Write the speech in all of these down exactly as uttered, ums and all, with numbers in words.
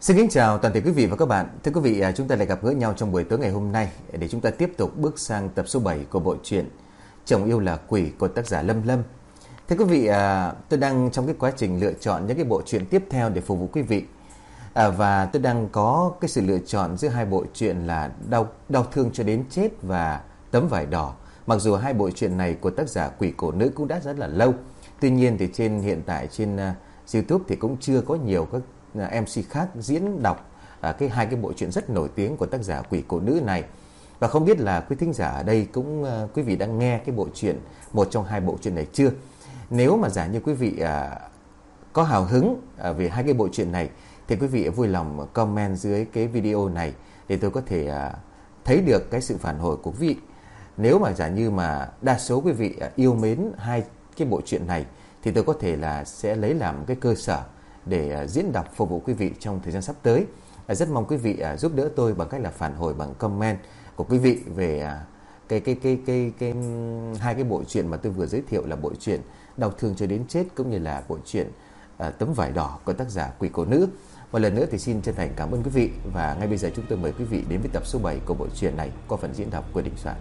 Xin kính chào toàn thể quý vị và các bạn. Thưa quý vị, chúng ta lại gặp gỡ nhau trong buổi tối ngày hôm nay để chúng ta tiếp tục bước sang tập số bảy của bộ truyện Chồng Yêu Là Quỷ của tác giả Lâm Lâm. Thưa quý vị, tôi đang trong cái quá trình lựa chọn những cái bộ truyện tiếp theo để phục vụ quý vị. Và tôi đang có cái sự lựa chọn giữa hai bộ truyện là Đau, Đau Thương Cho Đến Chết và Tấm Vải Đỏ. Mặc dù hai bộ truyện này của tác giả Quỷ Cổ Nữ cũng đã rất là lâu. Tuy nhiên thì trên hiện tại trên YouTube thì cũng chưa có nhiều các em xê khác diễn đọc à, cái hai cái bộ truyện rất nổi tiếng của tác giả Quỷ Cổ Nữ này. Và không biết là quý thính giả ở đây cũng uh, quý vị đã nghe cái bộ truyện, một trong hai bộ truyện này chưa? Nếu mà giả như quý vị uh, có hào hứng uh, về hai cái bộ truyện này thì quý vị vui lòng comment dưới cái video này để tôi có thể uh, thấy được cái sự phản hồi của quý vị. Nếu mà giả như mà đa số quý vị uh, yêu mến hai cái bộ truyện này thì tôi có thể là sẽ lấy làm cái cơ sở để uh, diễn đọc phục vụ quý vị trong thời gian sắp tới. Uh, rất mong quý vị uh, giúp đỡ tôi bằng cách là phản hồi bằng comment của quý vị về uh, cái, cái, cái, cái, cái, cái hai cái bộ truyện mà tôi vừa giới thiệu là bộ truyện Đau Thương Cho Đến Chết cũng như là bộ truyện uh, Tấm Vải Đỏ của tác giả Quỷ Cổ Nữ. Một lần nữa thì xin chân thành cảm ơn quý vị. Và ngay bây giờ chúng tôi mời quý vị đến với tập số bảy của bộ truyện này qua phần diễn đọc của Đình Soạn.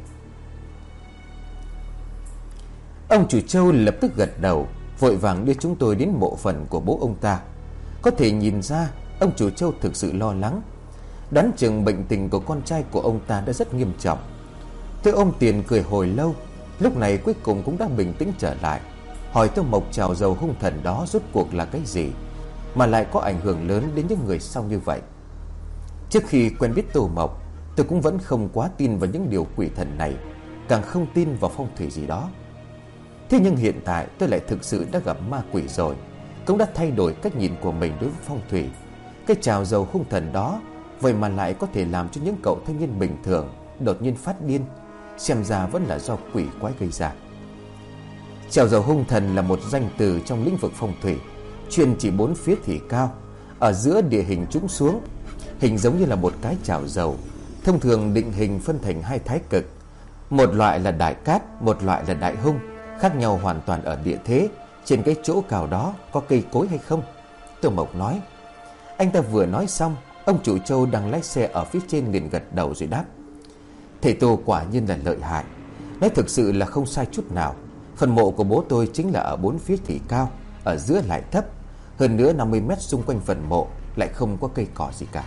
Ông chủ Châu lập tức gật đầu, vội vàng đưa chúng tôi đến mộ phần của bố ông ta. Có thể nhìn ra ông chủ Châu thực sự lo lắng, đoán chừng bệnh tình của con trai của ông ta đã rất nghiêm trọng. Tôi ôm tiền cười hồi lâu, lúc này cuối cùng cũng đã bình tĩnh trở lại, hỏi Tô Mộc trào dầu hung thần đó rốt cuộc là cái gì mà lại có ảnh hưởng lớn đến những người sau như vậy. Trước khi quen biết Tô Mộc, tôi cũng vẫn không quá tin vào những điều quỷ thần này, càng không tin vào phong thủy gì đó. Thế nhưng hiện tại tôi lại thực sự đã gặp ma quỷ rồi, cũng đã thay đổi cách nhìn của mình đối với phong thủy. Cái trào dầu hung thần đó vậy mà lại có thể làm cho những cậu thanh niên bình thường đột nhiên phát điên, xem ra vẫn là do quỷ quái gây ra. Trào dầu hung thần là một danh từ trong lĩnh vực phong thủy, chuyên chỉ bốn phía thì cao, ở giữa địa hình trũng xuống, hình giống như là một cái chảo dầu. Thông thường định hình phân thành hai thái cực, một loại là đại cát, một loại là đại hung, khác nhau hoàn toàn ở địa thế, trên cái chỗ cao đó có cây cối hay không. Tô Mộc nói. Anh ta vừa nói xong, ông chủ Châu đang lái xe ở phía trên liền gật đầu rồi đáp: Thầy Tô quả nhiên là lợi hại, nói thực sự là không sai chút nào. Phần mộ của bố tôi chính là ở bốn phía thì cao, ở giữa lại thấp, hơn nữa năm mươi mét xung quanh phần mộ lại không có cây cỏ gì cả.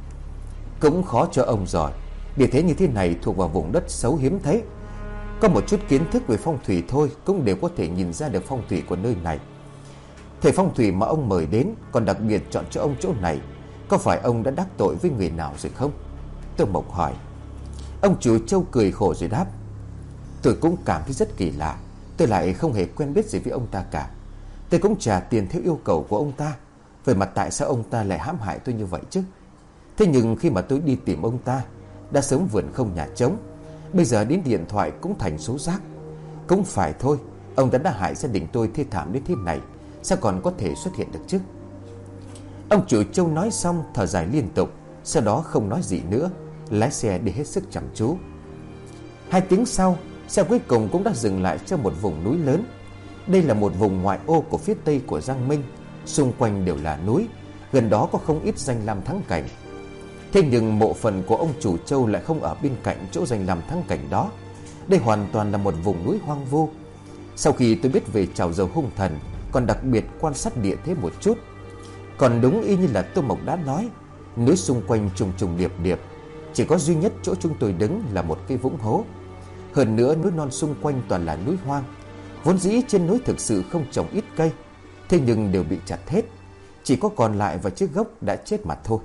Cũng khó cho ông rồi, địa thế như thế này thuộc vào vùng đất xấu hiếm thấy. Có một chút kiến thức về phong thủy thôi cũng đều có thể nhìn ra được phong thủy của nơi này. Thầy phong thủy mà ông mời đến còn đặc biệt chọn cho ông chỗ này, có phải ông đã đắc tội với người nào rồi không? Tô Mộc hỏi. Ông chủ Châu cười khổ rồi đáp: Tôi cũng cảm thấy rất kỳ lạ, tôi lại không hề quen biết gì với ông ta cả. Tôi cũng trả tiền theo yêu cầu của ông ta, vậy mà tại sao ông ta lại hãm hại tôi như vậy chứ? Thế nhưng khi mà tôi đi tìm ông ta, đã sớm vườn không nhà trống, bây giờ đến điện thoại cũng thành số rác. Cũng phải thôi, ông ta đã hại gia đình tôi thê thảm đến thế này, sao còn có thể xuất hiện được chứ? Ông chủ Châu nói xong thở dài liên tục, sau đó không nói gì nữa, lái xe đi hết sức chăm chú. Hai tiếng sau, xe cuối cùng cũng đã dừng lại trong một vùng núi lớn. Đây là một vùng ngoại ô của phía tây của Giang Minh, xung quanh đều là núi, gần đó có không ít danh lam thắng cảnh. Thế nhưng mộ phần của ông chủ Châu lại không ở bên cạnh chỗ danh lam thắng cảnh đó. Đây hoàn toàn là một vùng núi hoang vu. Sau khi tôi biết về trào dầu hung thần, còn đặc biệt quan sát địa thế một chút, còn đúng y như là Tô Mộc đã nói, núi xung quanh trùng trùng điệp điệp, chỉ có duy nhất chỗ chúng tôi đứng là một cái vũng hố. Hơn nữa núi non xung quanh toàn là núi hoang, vốn dĩ trên núi thực sự không trồng ít cây, thế nhưng đều bị chặt hết, chỉ có còn lại vài chiếc gốc đã chết mà thôi.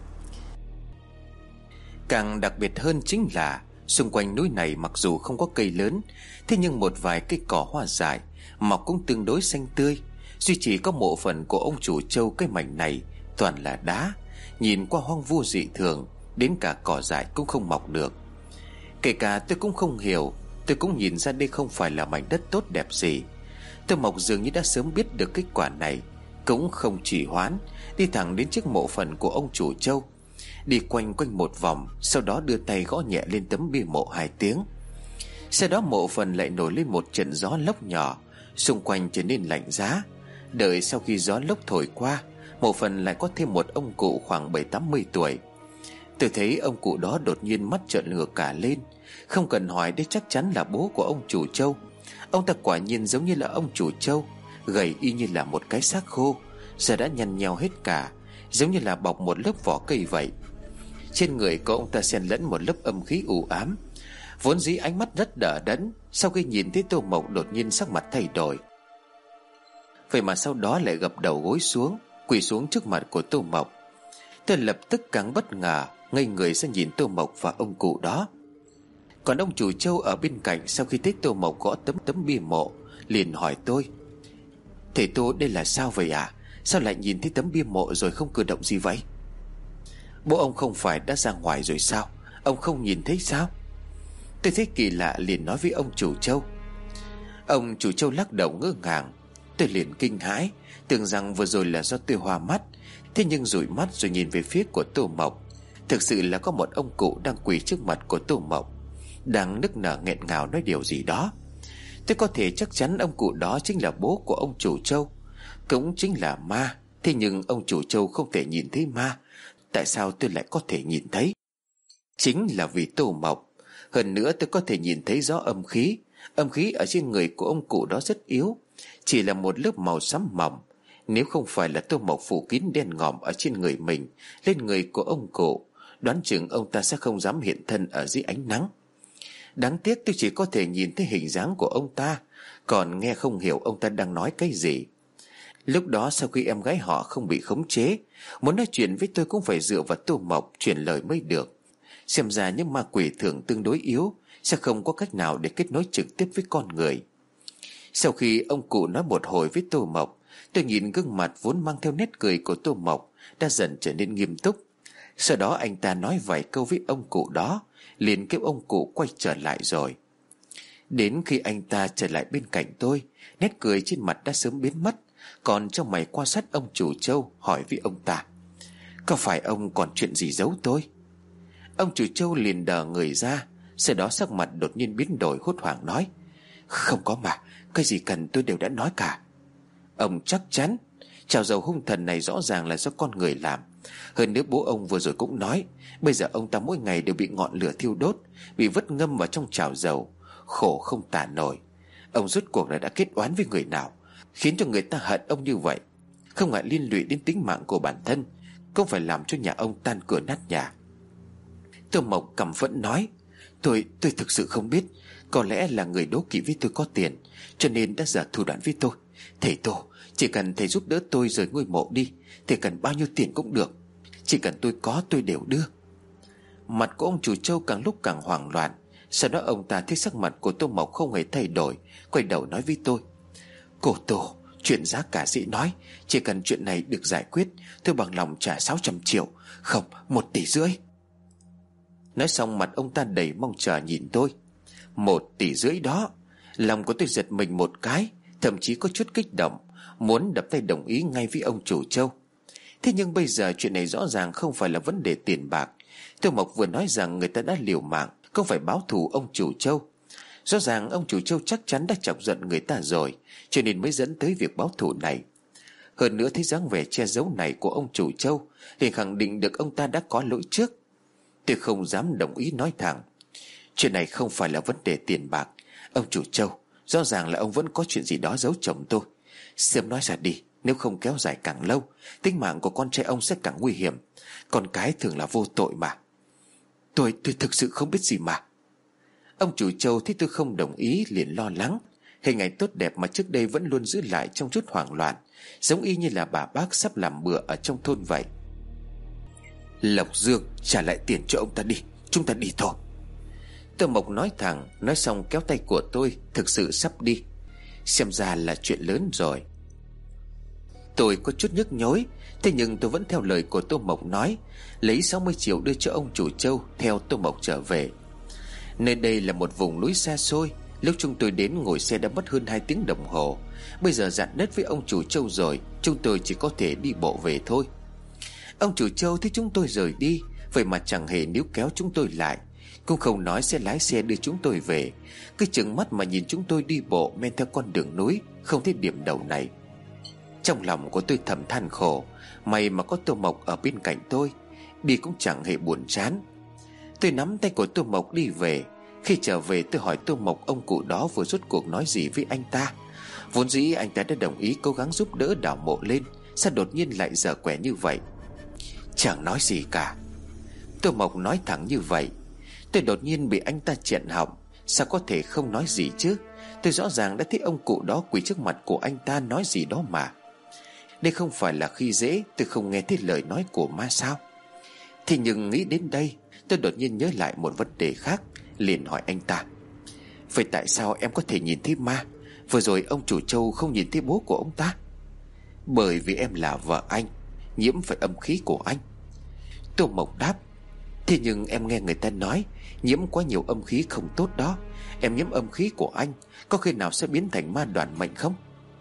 Càng đặc biệt hơn chính là xung quanh núi này mặc dù không có cây lớn, thế nhưng một vài cây cỏ hoa dại mọc cũng tương đối xanh tươi. Duy chỉ có mộ phần của ông chủ Châu cái mảnh này toàn là đá, nhìn qua hoang vu dị thường, đến cả cỏ dại cũng không mọc được. Kể cả tôi cũng không hiểu, tôi cũng nhìn ra đây không phải là mảnh đất tốt đẹp gì. Tô Mộc dường như đã sớm biết được kết quả này, cũng không trì hoãn, đi thẳng đến chiếc mộ phần của ông chủ Châu, đi quanh quanh một vòng, sau đó đưa tay gõ nhẹ lên tấm bia mộ hai tiếng. Sau đó mộ phần lại nổi lên một trận gió lốc nhỏ, xung quanh trở nên lạnh giá. Đợi sau khi gió lốc thổi qua, Mộ phần lại có thêm một ông cụ khoảng bảy tám mươi tuổi. Tôi thấy ông cụ đó đột nhiên mắt trợn ngược cả lên. Không cần hỏi, đây chắc chắn là bố của ông chủ trâu. Ông ta quả nhiên giống như là ông chủ trâu, gầy y như là một cái xác khô, giờ đã nhăn nheo hết cả, giống như là bọc một lớp vỏ cây vậy. Trên người của ông ta xen lẫn một lớp âm khí u ám. Vốn dĩ ánh mắt rất đờ đẫn, sau khi nhìn thấy Tô Mộc đột nhiên sắc mặt thay đổi. Vậy mà sau đó lại gập đầu gối xuống, quỳ xuống trước mặt của Tô Mộc. Tôi lập tức càng bất ngờ, ngây người ra nhìn Tô Mộc và ông cụ đó. Còn ông chủ trâu ở bên cạnh sau khi thấy Tô Mộc gõ tấm tấm bia mộ, liền hỏi tôi: "Thầy Tô, đây là sao vậy à? Sao lại nhìn thấy tấm bia mộ rồi không cử động gì vậy?" "Bố ông không phải đã ra ngoài rồi sao? Ông không nhìn thấy sao?" Tôi thấy kỳ lạ liền nói với ông chủ trâu. Ông chủ trâu lắc đầu ngơ ngàng. Tôi liền kinh hãi, tưởng rằng vừa rồi là do tôi hoa mắt. Thế nhưng dụi mắt rồi nhìn về phía của Tô Mộc, thực sự là có một ông cụ đang quỳ trước mặt của Tô Mộc, đang nức nở nghẹn ngào nói điều gì đó. Tôi có thể chắc chắn ông cụ đó chính là bố của ông chủ trâu, cũng chính là ma. Thế nhưng ông chủ trâu không thể nhìn thấy ma, tại sao tôi lại có thể nhìn thấy? Chính là vì Tô Mộc. Hơn nữa tôi có thể nhìn thấy rõ âm khí. Âm khí ở trên người của ông cụ đó rất yếu, chỉ là một lớp màu xám mỏng. Nếu không phải là Tô Mộc phủ kín đen ngòm ở trên người mình lên người của ông cụ, đoán chừng ông ta sẽ không dám hiện thân ở dưới ánh nắng. Đáng tiếc tôi chỉ có thể nhìn thấy hình dáng của ông ta, còn nghe không hiểu ông ta đang nói cái gì. Lúc đó sau khi em gái họ không bị khống chế, muốn nói chuyện với tôi cũng phải dựa vào Tô Mộc truyền lời mới được. Xem ra những ma quỷ thường tương đối yếu, sẽ không có cách nào để kết nối trực tiếp với con người. Sau khi ông cụ nói một hồi với Tô Mộc, tôi nhìn gương mặt vốn mang theo nét cười của Tô Mộc đã dần trở nên nghiêm túc. Sau đó anh ta nói vài câu với ông cụ đó, liền kêu ông cụ quay trở lại rồi. Đến khi anh ta trở lại bên cạnh tôi, nét cười trên mặt đã sớm biến mất. Còn trong mày quan sát ông chủ trâu, hỏi với ông ta: "Có phải ông còn chuyện gì giấu tôi?" Ông chủ trâu liền đờ người ra, sau đó sắc mặt đột nhiên biến đổi, hốt hoảng nói: "Không có mà, cái gì cần tôi đều đã nói cả." Ông chắc chắn? Chảo dầu hung thần này rõ ràng là do con người làm. Hơn nữa bố ông vừa rồi cũng nói, bây giờ ông ta mỗi ngày đều bị ngọn lửa thiêu đốt, bị vứt ngâm vào trong chảo dầu, khổ không tả nổi. Ông rốt cuộc là đã kết oán với người nào, khiến cho người ta hận ông như vậy? Không ngại liên lụy đến tính mạng của bản thân, không phải làm cho nhà ông tan cửa nát nhà. Tô Mộc căm phẫn nói: Tôi, tôi thực sự không biết. Có lẽ là người đố kỵ với tôi có tiền, cho nên đã giả thủ đoạn với tôi. Thầy Tô, chỉ cần thầy giúp đỡ tôi rời ngôi mộ đi, thầy cần bao nhiêu tiền cũng được, chỉ cần tôi có tôi đều đưa. Mặt của ông chủ trâu càng lúc càng hoảng loạn. Sau đó ông ta thấy sắc mặt của Tô Mộc không hề thay đổi, quay đầu nói với tôi: Cô Tô, chuyện giá cả dĩ nói, chỉ cần chuyện này được giải quyết, tôi bằng lòng trả sáu trăm triệu, không, một tỷ rưỡi. Nói xong mặt ông ta đầy mong chờ nhìn tôi. Một tỷ rưỡi đó. Lòng của tôi giật mình một cái, thậm chí có chút kích động, muốn đập tay đồng ý ngay với ông chủ trâu. Thế nhưng bây giờ chuyện này rõ ràng không phải là vấn đề tiền bạc. Tô Mộc vừa nói rằng người ta đã liều mạng, không phải báo thù ông chủ trâu. Rõ ràng ông chủ trâu chắc chắn đã chọc giận người ta rồi, cho nên mới dẫn tới việc báo thù này. Hơn nữa thấy dáng vẻ che giấu này của ông chủ trâu thì khẳng định được ông ta đã có lỗi trước. Tôi không dám đồng ý nói thẳng: Chuyện này không phải là vấn đề tiền bạc. Ông chủ trâu, rõ ràng là ông vẫn có chuyện gì đó giấu chồng tôi. Sớm nói ra đi, nếu không kéo dài càng lâu, tính mạng của con trai ông sẽ càng nguy hiểm. Con cái thường là vô tội mà. Tôi, tôi thực sự không biết gì mà. Ông chủ trâu thấy tôi không đồng ý liền lo lắng. Hình ảnh tốt đẹp mà trước đây vẫn luôn giữ lại trong chút hoảng loạn, giống y như là bà bác sắp làm bữa ở trong thôn vậy. Lộc Dương, trả lại tiền cho ông ta đi, chúng ta đi thôi. Tô Mộc nói thẳng, nói xong kéo tay của tôi, thực sự sắp đi. Xem ra là chuyện lớn rồi. Tôi có chút nhức nhối, thế nhưng tôi vẫn theo lời của Tô Mộc nói, lấy sáu mươi triệu đưa cho ông chủ trâu, theo Tô Mộc trở về. Nơi đây là một vùng núi xa xôi. Lúc chúng tôi đến ngồi xe đã mất hơn hai tiếng đồng hồ. Bây giờ dặn đất với ông chủ trâu rồi, chúng tôi chỉ có thể đi bộ về thôi. Ông chủ trâu thấy chúng tôi rời đi, vậy mà chẳng hề níu kéo chúng tôi lại, cũng không nói sẽ lái xe đưa chúng tôi về. Cứ chừng mắt mà nhìn chúng tôi đi bộ men theo con đường núi không thấy điểm đầu này. Trong lòng của tôi thầm than khổ, may mà có Tô Mộc ở bên cạnh tôi, đi cũng chẳng hề buồn chán. Tôi nắm tay của Tô Mộc đi về. Khi trở về tôi hỏi Tô Mộc ông cụ đó vừa rốt cuộc nói gì với anh ta. Vốn dĩ anh ta đã đồng ý cố gắng giúp đỡ đào mộ lên, sao đột nhiên lại dở quẻ như vậy? Chẳng nói gì cả. Tô Mộc nói thẳng như vậy. Tôi đột nhiên bị anh ta chẹn họng. Sao có thể không nói gì chứ? Tôi rõ ràng đã thấy ông cụ đó quỳ trước mặt của anh ta nói gì đó mà. Đây không phải là khi dễ tôi không nghe thấy lời nói của ma sao? Thì nhưng nghĩ đến đây, tôi đột nhiên nhớ lại một vấn đề khác, liền hỏi anh ta: vậy tại sao em có thể nhìn thấy ma? Vừa rồi ông chủ Châu không nhìn thấy bố của ông ta. Bởi vì em là vợ anh, nhiễm phải âm khí của anh. Tô Mộc đáp: thế nhưng em nghe người ta nói nhiễm quá nhiều âm khí không tốt đó. Em nhiễm âm khí của anh, có khi nào sẽ biến thành ma đoàn mệnh không?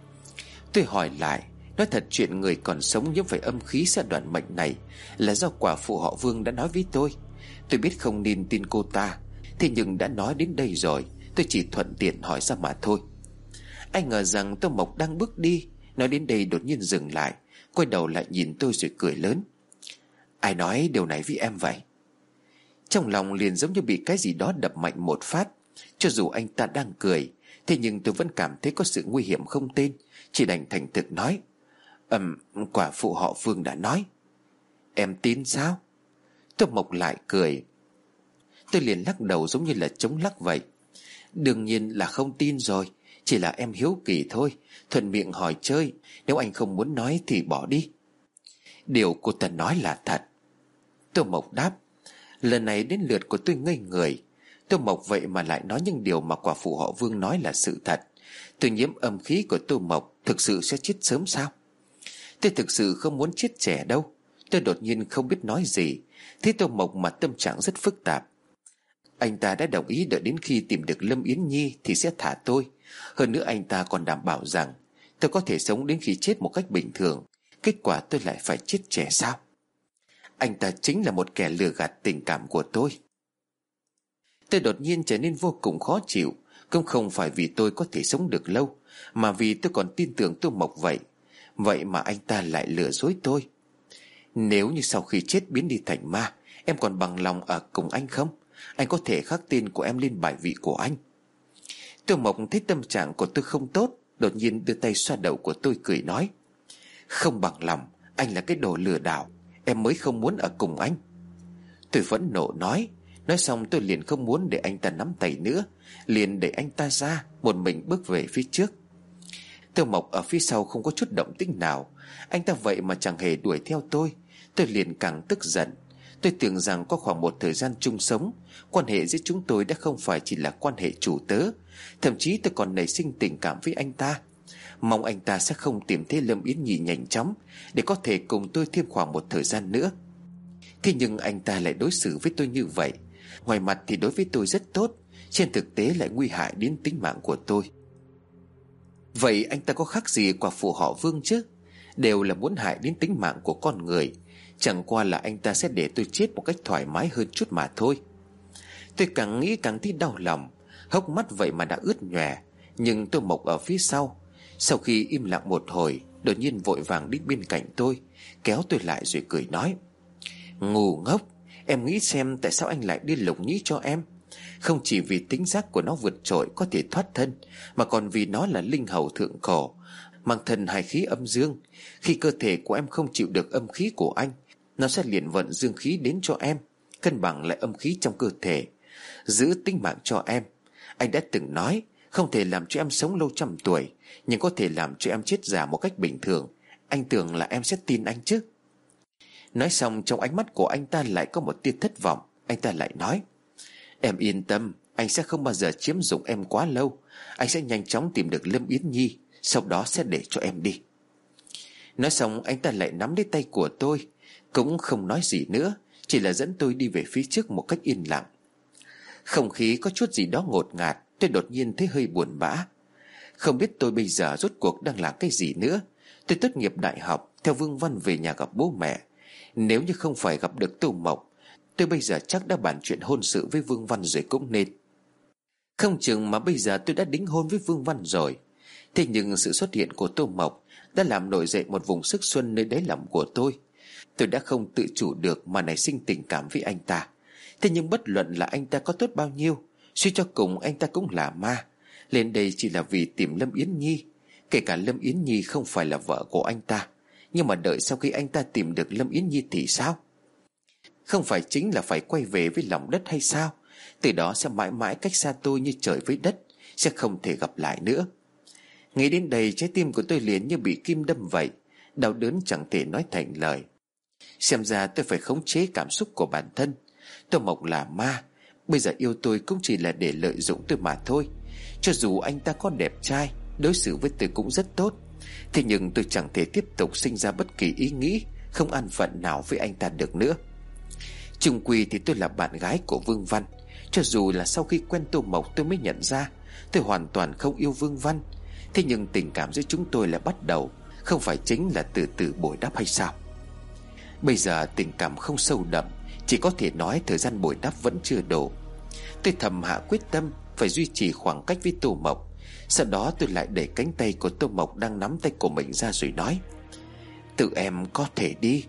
Tôi hỏi lại: nói thật, chuyện người còn sống nhiễm phải âm khí sẽ đoạn mệnh này là do quả phụ họ Vương đã nói với tôi. Tôi biết không nên tin cô ta, thế nhưng đã nói đến đây rồi, tôi chỉ thuận tiện hỏi ra mà thôi. Anh ngờ rằng Tô Mộc đang bước đi, nói đến đây đột nhiên dừng lại, quay đầu lại nhìn tôi rồi cười lớn: ai nói điều này với em vậy? Trong lòng liền giống như bị cái gì đó đập mạnh một phát. Cho dù anh ta đang cười, thế nhưng tôi vẫn cảm thấy có sự nguy hiểm không tên, chỉ đành thành thực nói: Ừm, quả phụ họ Vương đã nói. Em tin sao? Tô Mộc lại cười. Tôi liền lắc đầu giống như là chống lắc vậy. Đương nhiên là không tin rồi, chỉ là em hiếu kỳ thôi, thuận miệng hỏi chơi. Nếu anh không muốn nói thì bỏ đi. Điều cô ta nói là thật. Tô Mộc đáp. Lần này đến lượt của tôi ngây người. Tô Mộc vậy mà lại nói những điều mà quả phụ họ Vương nói là sự thật. Tôi nhiễm âm khí của Tô Mộc thực sự sẽ chết sớm sao? Tôi thực sự không muốn chết trẻ đâu. Tôi đột nhiên không biết nói gì. Thế Tô Mộc mà tâm trạng rất phức tạp. Anh ta đã đồng ý đợi đến khi tìm được Lâm Yến Nhi thì sẽ thả tôi. Hơn nữa anh ta còn đảm bảo rằng tôi có thể sống đến khi chết một cách bình thường. Kết quả tôi lại phải chết trẻ sao? Anh ta chính là một kẻ lừa gạt tình cảm của tôi. Tôi đột nhiên trở nên vô cùng khó chịu. Cũng không phải vì tôi có thể sống được lâu, mà vì tôi còn tin tưởng Tô Mộc vậy. Vậy mà anh ta lại lừa dối tôi. Nếu như sau khi chết biến đi thành ma, em còn bằng lòng ở cùng anh không? Anh có thể khắc tên của em lên bài vị của anh. Tô Mộc thấy tâm trạng của tôi không tốt, đột nhiên đưa tay xoa đầu của tôi cười nói: không bằng lòng, anh là cái đồ lừa đảo, em mới không muốn ở cùng anh. Tôi phẫn nộ nói. Nói xong tôi liền không muốn để anh ta nắm tay nữa, liền để anh ta ra, một mình bước về phía trước. Tô Mộc ở phía sau không có chút động tĩnh nào. Anh ta vậy mà chẳng hề đuổi theo tôi. Tôi liền càng tức giận. Tôi tưởng rằng có khoảng một thời gian chung sống, quan hệ giữa chúng tôi đã không phải chỉ là quan hệ chủ tớ. Thậm chí tôi còn nảy sinh tình cảm với anh ta. Mong anh ta sẽ không tìm thấy Lâm Yến Nhi nhanh chóng, để có thể cùng tôi thêm khoảng một thời gian nữa. Thế nhưng anh ta lại đối xử với tôi như vậy. Ngoài mặt thì đối với tôi rất tốt, trên thực tế lại nguy hại đến tính mạng của tôi. Vậy anh ta có khác gì quả phụ họ Vương chứ? Đều là muốn hại đến tính mạng của con người. Chẳng qua là anh ta sẽ để tôi chết một cách thoải mái hơn chút mà thôi. Tôi càng nghĩ càng thấy đau lòng. Hốc mắt vậy mà đã ướt nhòe. Nhưng Tô Mộc ở phía sau, sau khi im lặng một hồi, đột nhiên vội vàng đến bên cạnh tôi, kéo tôi lại rồi cười nói: ngu ngốc, em nghĩ xem tại sao anh lại đi lục nhĩ cho em. Không chỉ vì tính giác của nó vượt trội có thể thoát thân, mà còn vì nó là linh hầu thượng cổ, mang thân hài khí âm dương. Khi cơ thể của em không chịu được âm khí của anh, nó sẽ liền vận dương khí đến cho em, cân bằng lại âm khí trong cơ thể, giữ tính mạng cho em. Anh đã từng nói không thể làm cho em sống lâu trăm tuổi, nhưng có thể làm cho em chết già một cách bình thường. Anh tưởng là em sẽ tin anh chứ? Nói xong trong ánh mắt của anh ta lại có một tia thất vọng. Anh ta lại nói: em yên tâm, anh sẽ không bao giờ chiếm dụng em quá lâu. Anh sẽ nhanh chóng tìm được Lâm Yến Nhi, sau đó sẽ để cho em đi. Nói xong anh ta lại nắm lấy tay của tôi, cũng không nói gì nữa, chỉ là dẫn tôi đi về phía trước một cách yên lặng. Không khí có chút gì đó ngột ngạt. Tôi đột nhiên thấy hơi buồn bã. Không biết tôi bây giờ rốt cuộc đang làm cái gì nữa. Tôi tốt nghiệp đại học, theo Vương Văn về nhà gặp bố mẹ. Nếu như không phải gặp được Tô Mộc, tôi bây giờ chắc đã bàn chuyện hôn sự với Vương Văn rồi cũng nên. Không chừng mà bây giờ tôi đã đính hôn với Vương Văn rồi. Thế nhưng sự xuất hiện của Tô Mộc đã làm nổi dậy một vùng sức xuân nơi đáy lòng của tôi. Tôi đã không tự chủ được mà nảy sinh tình cảm với anh ta. Thế nhưng bất luận là anh ta có tốt bao nhiêu, suy cho cùng anh ta cũng là ma. Lên đây chỉ là vì tìm Lâm Yến Nhi. Kể cả Lâm Yến Nhi không phải là vợ của anh ta, nhưng mà đợi sau khi anh ta tìm được Lâm Yến Nhi thì sao? Không phải chính là phải quay về với lòng đất hay sao? Từ đó sẽ mãi mãi cách xa tôi như trời với đất, sẽ không thể gặp lại nữa. Nghĩ đến đây, trái tim của tôi liền như bị kim đâm vậy, đau đớn chẳng thể nói thành lời. Xem ra tôi phải khống chế cảm xúc của bản thân. Tô Mộc là ma, bây giờ yêu tôi cũng chỉ là để lợi dụng tôi mà thôi. Cho dù anh ta có đẹp trai, đối xử với tôi cũng rất tốt, thế nhưng tôi chẳng thể tiếp tục sinh ra bất kỳ ý nghĩ không an phận nào với anh ta được nữa. Chung quy thì tôi là bạn gái của Vương Văn. Cho dù là sau khi quen Tô Mộc tôi mới nhận ra tôi hoàn toàn không yêu Vương Văn, thế nhưng tình cảm giữa chúng tôi là bắt đầu, không phải chính là từ từ bồi đắp hay sao? Bây giờ tình cảm không sâu đậm, chỉ có thể nói thời gian bồi đắp vẫn chưa đủ. Tôi thầm hạ quyết tâm phải duy trì khoảng cách với Tô Mộc. Sau đó tôi lại đẩy cánh tay của Tô Mộc đang nắm tay của mình ra rồi nói: "Tự em có thể đi."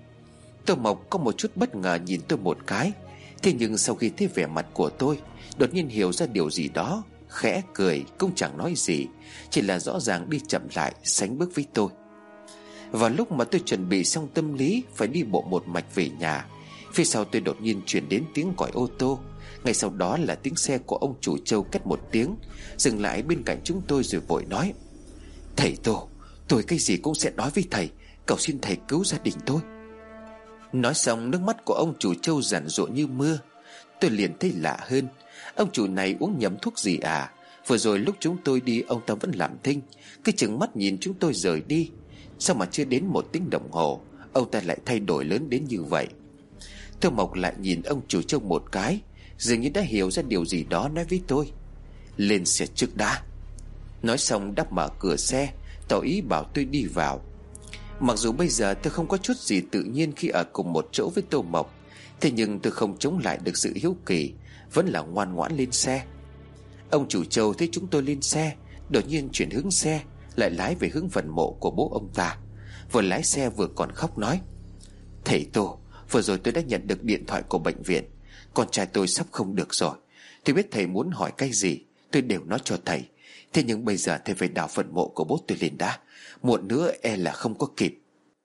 Tô Mộc có một chút bất ngờ nhìn tôi một cái, thế nhưng sau khi thấy vẻ mặt của tôi, đột nhiên hiểu ra điều gì đó, khẽ cười cũng chẳng nói gì, chỉ là rõ ràng đi chậm lại sánh bước với tôi. Vào lúc mà tôi chuẩn bị xong tâm lý phải đi bộ một mạch về nhà, phía sau tôi đột nhiên truyền đến tiếng còi ô tô. Ngay sau đó là tiếng xe của ông chủ Châu két một tiếng, dừng lại bên cạnh chúng tôi rồi vội nói: "Thầy Tô, tôi cái gì cũng sẽ nói với thầy, cầu xin thầy cứu gia đình tôi." Nói xong, nước mắt của ông chủ Châu giàn giụa như mưa. Tôi liền thấy lạ hơn. Ông chủ này uống nhầm thuốc gì à? Vừa rồi lúc chúng tôi đi, ông ta vẫn làm thinh, cứ chừng mắt nhìn chúng tôi rời đi. Sao mà chưa đến một tiếng đồng hồ, ông ta lại thay đổi lớn đến như vậy? Tô Mộc lại nhìn ông chủ Châu một cái, dường như đã hiểu ra điều gì đó, nói với tôi: "Lên xe trước đã." Nói xong đắp mở cửa xe, tỏ ý bảo tôi đi vào. Mặc dù bây giờ tôi không có chút gì tự nhiên khi ở cùng một chỗ với Tô Mộc, thế nhưng tôi không chống lại được sự hiếu kỳ, vẫn là ngoan ngoãn lên xe. Ông chủ Châu thấy chúng tôi lên xe, đột nhiên chuyển hướng xe, lại lái về hướng phần mộ của bố ông ta. Vừa lái xe vừa còn khóc nói: "Thầy Tô, vừa rồi tôi đã nhận được điện thoại của bệnh viện. Con trai tôi sắp không được rồi. Tôi biết thầy muốn hỏi cái gì, tôi đều nói cho thầy. Thế nhưng bây giờ thầy phải đào phần mộ của bố tôi lên đã, muộn nữa e là không có kịp."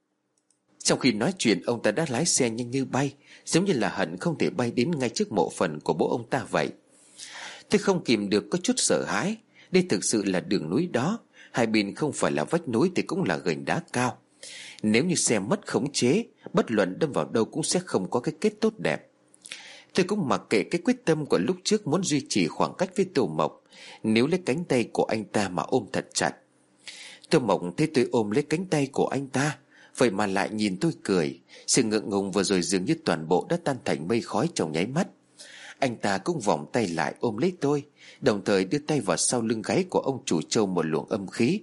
Trong khi nói chuyện, ông ta đã lái xe nhanh như bay, giống như là hận không thể bay đến ngay trước mộ phần của bố ông ta vậy. Tôi không kìm được có chút sợ hãi. Đây thực sự là đường núi đó, hai bên không phải là vách núi thì cũng là gành đá cao. Nếu như xe mất khống chế, bất luận đâm vào đâu cũng sẽ không có cái kết tốt đẹp. Tôi cũng mặc kệ cái quyết tâm của lúc trước muốn duy trì khoảng cách với Tô Mộc, níu lấy cánh tay của anh ta mà ôm thật chặt. Tô Mộc thấy tôi ôm lấy cánh tay của anh ta, vậy mà lại nhìn tôi cười. Sự ngượng ngùng vừa rồi dường như toàn bộ đã tan thành mây khói trong nháy mắt. Anh ta cũng vòng tay lại ôm lấy tôi, đồng thời đưa tay vào sau lưng gáy của ông chủ Châu một luồng âm khí.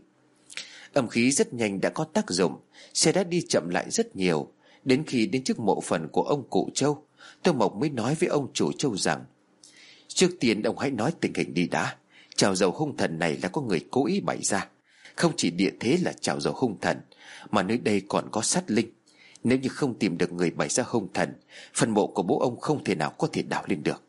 Âm khí rất nhanh đã có tác dụng, xe đã đi chậm lại rất nhiều. Đến khi đến trước mộ phần của ông cụ Châu, Tô Mộc mới nói với ông chủ Châu rằng: "Trước tiên ông hãy nói tình hình đi đã. Chảo dầu hung thần này là có người cố ý bày ra. Không chỉ địa thế là chảo dầu hung thần, mà nơi đây còn có sát linh. Nếu như không tìm được người bày ra hung thần, phần mộ của bố ông không thể nào có thể đào lên được."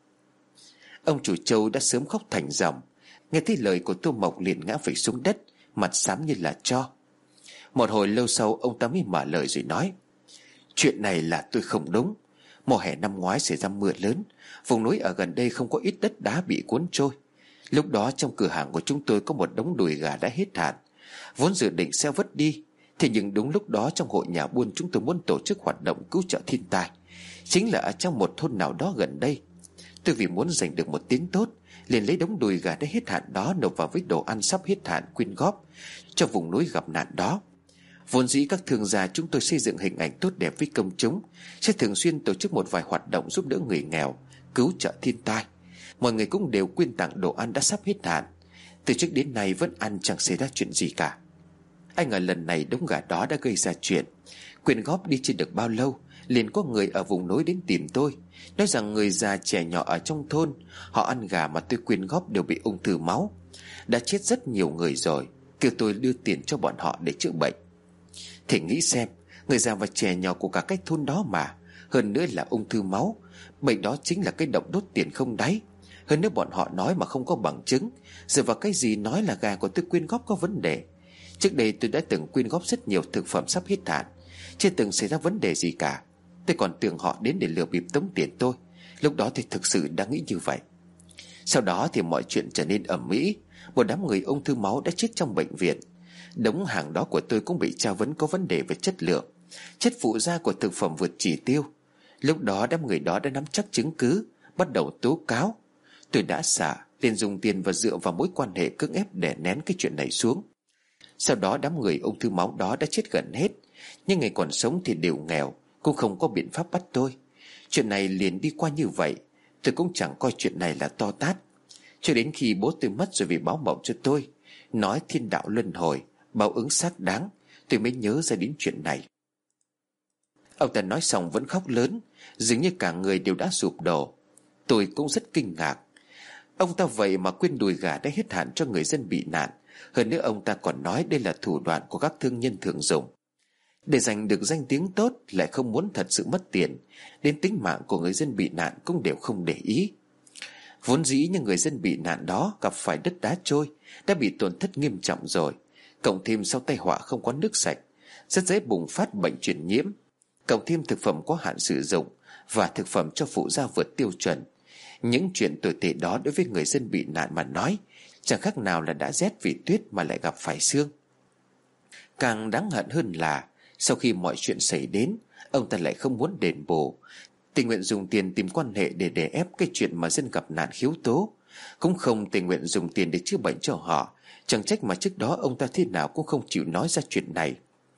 Ông chủ Châu đã sớm khóc thành dòng. Nghe thấy lời của Tô Mộc liền ngã phịch xuống đất, mặt xám như là tro. Một hồi lâu sau, ông ta mới mở lời rồi nói: "Chuyện này là tôi không đúng. Mùa hè năm ngoái xảy ra mưa lớn, vùng núi ở gần đây không có ít đất đá bị cuốn trôi. Lúc đó trong cửa hàng của chúng tôi có một đống đùi gà đã hết hạn, vốn dự định sẽ vứt đi. Thế nhưng đúng lúc đó trong hội nhà buôn chúng tôi muốn tổ chức hoạt động cứu trợ thiên tai, chính là ở trong một thôn nào đó gần đây. Tôi vì muốn giành được một tiếng tốt, liền lấy đống đùi gà đã hết hạn đó nộp vào với đồ ăn sắp hết hạn quyên góp cho vùng núi gặp nạn đó. Vốn dĩ các thương gia chúng tôi xây dựng hình ảnh tốt đẹp với công chúng, sẽ thường xuyên tổ chức một vài hoạt động giúp đỡ người nghèo, cứu trợ thiên tai. Mọi người cũng đều quyên tặng đồ ăn đã sắp hết hạn. Từ trước đến nay vẫn ăn chẳng xảy ra chuyện gì cả. Anh ở lần này đống gà đó đã gây ra chuyện. Quyên góp đi chưa được bao lâu, liền có người ở vùng núi đến tìm tôi, nói rằng người già trẻ nhỏ ở trong thôn, họ ăn gà mà tôi quyên góp đều bị ung thư máu, đã chết rất nhiều người rồi. kêu tôi đưa tiền cho bọn họ để chữa bệnh. Thì nghĩ xem, người già và trẻ nhỏ của cả cái thôn đó mà, hơn nữa là ung thư máu, bệnh đó chính là cái động đốt tiền không đáy. Hơn nữa bọn họ nói mà không có bằng chứng, dựa vào cái gì nói là gà của tôi quyên góp có vấn đề? Trước đây tôi đã từng quyên góp rất nhiều thực phẩm sắp hết hạn, chưa từng xảy ra vấn đề gì cả. Tôi còn tưởng họ đến để lừa bịp tống tiền tôi. Lúc đó thì thực sự đã nghĩ như vậy. Sau đó thì mọi chuyện trở nên ầm ĩ. Một đám người ung thư máu đã chết trong bệnh viện. Đống hàng đó của tôi cũng bị tra vấn có vấn đề về chất lượng, chất phụ gia của thực phẩm vượt chỉ tiêu. Lúc đó đám người đó đã nắm chắc chứng cứ, bắt đầu tố cáo. Tôi đã xả liền dùng tiền và dựa vào mối quan hệ cưỡng ép để nén cái chuyện này xuống. Sau đó đám người ung thư máu đó đã chết gần hết, nhưng người còn sống thì đều nghèo, cũng không có biện pháp bắt tôi. Chuyện này liền đi qua như vậy. Tôi cũng chẳng coi chuyện này là to tát. Cho đến khi bố tôi mất rồi vì báo mộng cho tôi, nói thiên đạo luân hồi, báo ứng xác đáng, tôi mới nhớ ra đến chuyện này. Ông ta nói xong vẫn khóc lớn, dường như cả người đều đã sụp đổ. Tôi cũng rất kinh ngạc. Ông ta vậy mà quyên đùi gà đã hết hạn cho người dân bị nạn. Hơn nữa ông ta còn nói đây là thủ đoạn của các thương nhân thường dùng. Để giành được danh tiếng tốt, lại không muốn thật sự mất tiền, đến tính mạng của người dân bị nạn cũng đều không để ý. Vốn dĩ những người dân bị nạn đó gặp phải đất đá trôi, đã bị tổn thất nghiêm trọng rồi, cộng thêm sau tai họa không có nước sạch, rất dễ bùng phát bệnh truyền nhiễm, cộng thêm thực phẩm có hạn sử dụng và thực phẩm cho phụ gia vượt tiêu chuẩn. Những chuyện tồi tệ đó đối với người dân bị nạn mà nói, chẳng khác nào là đã rét vì tuyết mà lại gặp phải sương. Càng đáng hận hơn là sau khi mọi chuyện xảy đến, ông ta lại không muốn đền bù, tình nguyện dùng tiền tìm quan hệ để đè ép cái chuyện mà dân gặp nạn khiếu tố, cũng không tình nguyện dùng tiền để chữa bệnh cho họ. Chẳng trách mà trước đó ông ta thế nào cũng không chịu nói ra chuyện này.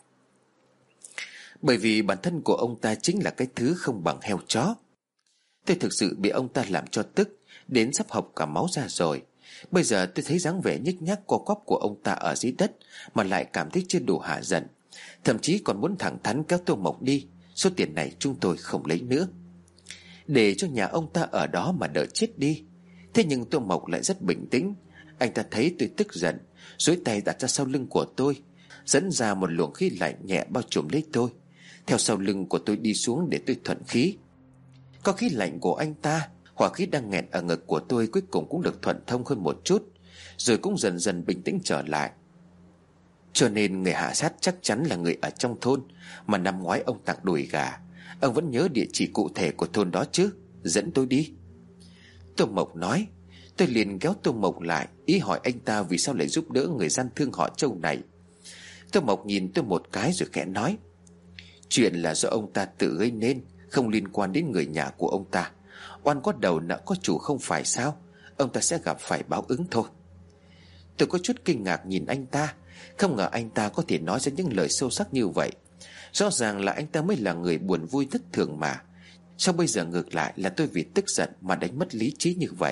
Bởi vì bản thân của ông ta chính là cái thứ không bằng heo chó. Tôi thực sự bị ông ta làm cho tức đến sắp học cả máu ra rồi. Bây giờ tôi thấy dáng vẻ nhếch nhác co quắp của ông ta ở dưới đất mà lại cảm thấy chưa đủ hạ giận, thậm chí còn muốn thẳng thắn kéo Tô Mộc đi. Số tiền này chúng tôi không lấy nữa, để cho nhà ông ta ở đó mà đợi chết đi. Thế nhưng Tô Mộc lại rất bình tĩnh. Anh ta thấy tôi tức giận, duỗi tay đặt ra sau lưng của tôi, dẫn ra một luồng khí lạnh nhẹ bao trùm lấy tôi. Theo sau lưng của tôi đi xuống để tôi thuận khí. Có khí lạnh của anh ta, hỏa khí đang nghẹn ở ngực của tôi cuối cùng cũng được thuận thông hơn một chút, rồi cũng dần dần bình tĩnh trở lại. Cho nên người hạ sát chắc chắn là người ở trong thôn mà năm ngoái ông tặng đùi gà. Ông vẫn nhớ địa chỉ cụ thể của thôn đó chứ? Dẫn tôi đi. Tô Mộc nói. Tôi liền kéo Tô Mộc lại, ý hỏi anh ta vì sao lại giúp đỡ người gian thương họ Châu này. Tô Mộc nhìn tôi một cái rồi khẽ nói, chuyện là do ông ta tự gây nên, không liên quan đến người nhà của ông ta. Oan có đầu nợ có chủ không phải sao? Ông ta sẽ gặp phải báo ứng thôi. Tôi có chút kinh ngạc nhìn anh ta, không ngờ anh ta có thể nói ra những lời sâu sắc như vậy. Rõ ràng là anh ta mới là người buồn vui thất thường mà. Sao bây giờ ngược lại là tôi vì tức giận mà đánh mất lý trí như vậy?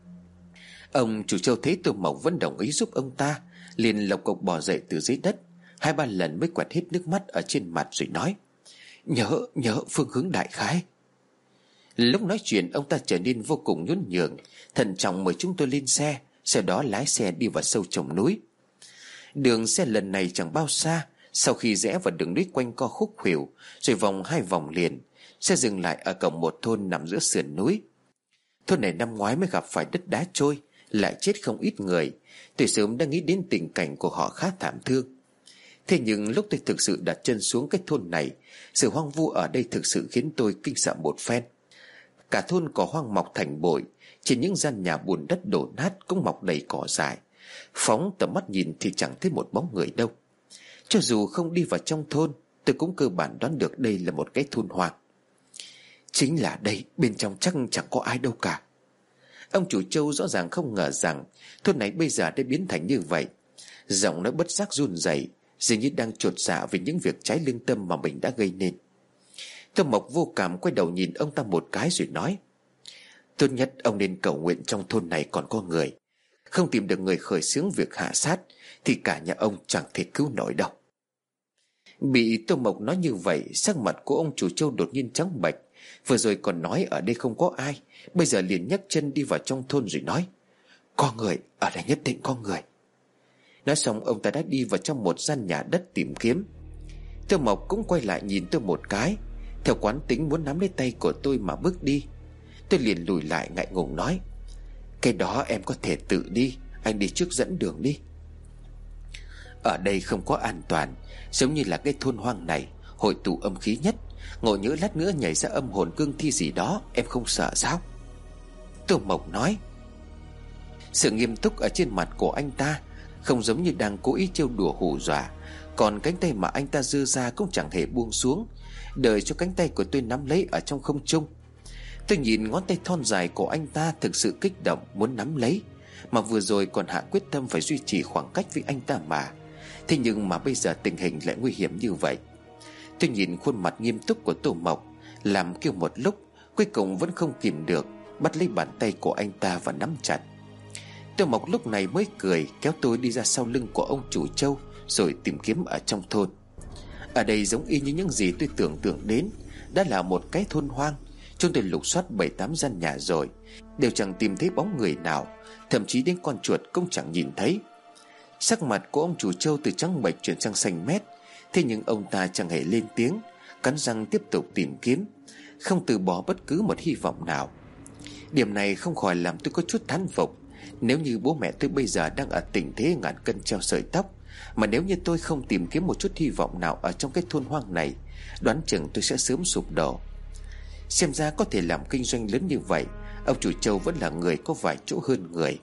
Ông chủ Châu thấy Tô Mộc vẫn đồng ý giúp ông ta, liền lộc cộc bò dậy từ dưới đất, hai ba lần mới quẹt hết nước mắt ở trên mặt rồi nói, Nhớ, nhớ phương hướng đại khái. Lúc nói chuyện ông ta trở nên vô cùng nhún nhường, thận trọng mời chúng tôi lên xe, sau đó lái xe đi vào sâu trong núi. Đường xe lần này chẳng bao xa. Sau khi rẽ vào đường núi quanh co khúc khuỷu, rồi vòng hai vòng liền, xe dừng lại ở cổng một thôn nằm giữa sườn núi. Thôn này năm ngoái mới gặp phải đất đá trôi, lại chết không ít người. Tôi sớm đã nghĩ đến tình cảnh của họ khá thảm thương. Thế nhưng lúc tôi thực sự đặt chân xuống cái thôn này, sự hoang vu ở đây thực sự khiến tôi kinh sợ một phen. Cả thôn cỏ hoang mọc thành bụi, trên những gian nhà bùn đất đổ nát cũng mọc đầy cỏ dại. Phóng tầm mắt nhìn thì chẳng thấy một bóng người đâu. Cho dù không đi vào trong thôn, tôi cũng cơ bản đoán được đây là một cái thôn hoang. Chính là đây, bên trong chắc chẳng có ai đâu cả. Ông chủ Châu rõ ràng không ngờ rằng thôn này bây giờ đã biến thành như vậy. Giọng nói bất giác run rẩy, dường như đang chột dạ vì những việc trái lương tâm mà mình đã gây nên. Tô Mộc vô cảm quay đầu nhìn ông ta một cái rồi nói, tốt nhất ông nên cầu nguyện trong thôn này còn có người. Không tìm được người khởi xướng việc hạ sát thì cả nhà ông chẳng thể cứu nổi đâu. Bị Tô Mộc nói như vậy, sắc mặt của ông chủ Châu đột nhiên trắng bệch. Vừa rồi còn nói ở đây không có ai, bây giờ liền nhấc chân đi vào trong thôn rồi nói, có người, ở đây nhất định có người. Nói xong ông ta đã đi vào trong một gian nhà đất tìm kiếm. Tô Mộc cũng quay lại nhìn tôi một cái, theo quán tính muốn nắm lấy tay của tôi mà bước đi. Tôi liền lùi lại ngại ngùng nói: "Cái đó em có thể tự đi, anh đi trước dẫn đường đi. Ở đây không có an toàn, giống như là cái thôn hoang này hội tụ âm khí nhất, ngộ nhỡ lát nữa nhảy ra âm hồn cương thi gì đó, em không sợ sao?" Tô Mộc nói. Sự nghiêm túc ở trên mặt của anh ta không giống như đang cố ý trêu đùa hù dọa, còn cánh tay mà anh ta giơ ra cũng chẳng hề buông xuống, đợi cho cánh tay của tôi nắm lấy ở trong không trung. Tôi nhìn ngón tay thon dài của anh ta thực sự kích động muốn nắm lấy, mà vừa rồi còn hạ quyết tâm phải duy trì khoảng cách với anh ta mà. Thế nhưng mà bây giờ tình hình lại nguy hiểm như vậy. Tôi nhìn khuôn mặt nghiêm túc của Tô Mộc, làm kêu một lúc, cuối cùng vẫn không kìm được, bắt lấy bàn tay của anh ta và nắm chặt. Tô Mộc lúc này mới cười, kéo tôi đi ra sau lưng của ông chủ trâu, rồi tìm kiếm ở trong thôn. Ở đây giống y như những gì tôi tưởng tượng đến, đã là một cái thôn hoang. Chúng tôi lục soát bảy tám gian nhà rồi, đều chẳng tìm thấy bóng người nào, thậm chí đến con chuột cũng chẳng nhìn thấy. Sắc mặt của ông chủ trâu từ trắng bệch chuyển sang xanh mét, thế nhưng ông ta chẳng hề lên tiếng, cắn răng tiếp tục tìm kiếm, không từ bỏ bất cứ một hy vọng nào. Điểm này không khỏi làm tôi có chút thán phục. Nếu như bố mẹ tôi bây giờ đang ở tình thế ngàn cân treo sợi tóc, mà nếu như tôi không tìm kiếm một chút hy vọng nào ở trong cái thôn hoang này, đoán chừng tôi sẽ sớm sụp đổ. Xem ra có thể làm kinh doanh lớn như vậy, ông chủ trâu vẫn là người có vài chỗ hơn người.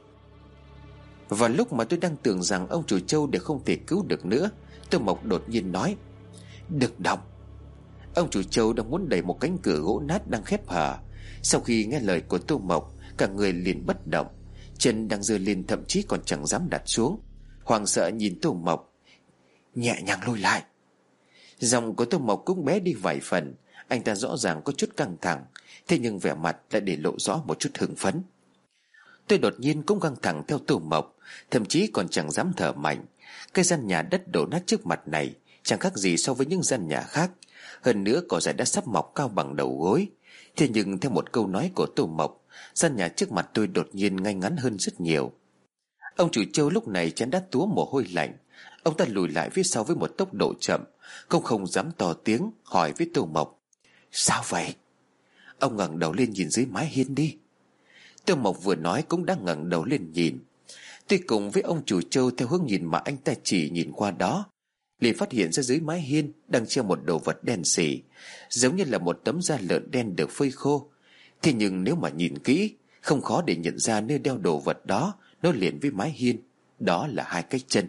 Và lúc mà tôi đang tưởng rằng ông chủ trâu để không thể cứu được nữa, Tô Mộc đột nhiên nói: "Đừng động." Ông chủ trâu đang muốn đẩy một cánh cửa gỗ nát đang khép hờ. Sau khi nghe lời của Tô Mộc, cả người liền bất động, chân đang giơ lên thậm chí còn chẳng dám đặt xuống, hoảng sợ nhìn Tô Mộc, nhẹ nhàng lùi lại. Giọng của Tô Mộc cũng bé đi vài phần, anh ta rõ ràng có chút căng thẳng, thế nhưng vẻ mặt lại để lộ rõ một chút hưng phấn. Tôi đột nhiên cũng căng thẳng theo Tô Mộc, thậm chí còn chẳng dám thở mạnh. Cái gian nhà đất đổ nát trước mặt này chẳng khác gì so với những gian nhà khác, hơn nữa cỏ dại đã sắp mọc cao bằng đầu gối. Thế nhưng theo một câu nói của Tô Mộc, gian nhà trước mặt tôi đột nhiên ngay ngắn hơn rất nhiều. Ông chủ trâu lúc này chán đắt túa mồ hôi lạnh. Ông ta lùi lại phía sau với một tốc độ chậm, không không dám to tiếng hỏi với Tô Mộc: "Sao vậy?" Ông ngẩng đầu lên nhìn dưới mái hiên đi. Tô Mộc vừa nói cũng đang ngẩng đầu lên nhìn. Tuy cùng với ông chủ trâu theo hướng nhìn mà anh ta chỉ nhìn qua đó, liền phát hiện ra dưới mái hiên đang treo một đồ vật đen sì, giống như là một tấm da lợn đen được phơi khô. Thế nhưng nếu mà nhìn kỹ, không khó để nhận ra nơi đeo đồ vật đó nối liền với mái hiên, đó là hai cái chân.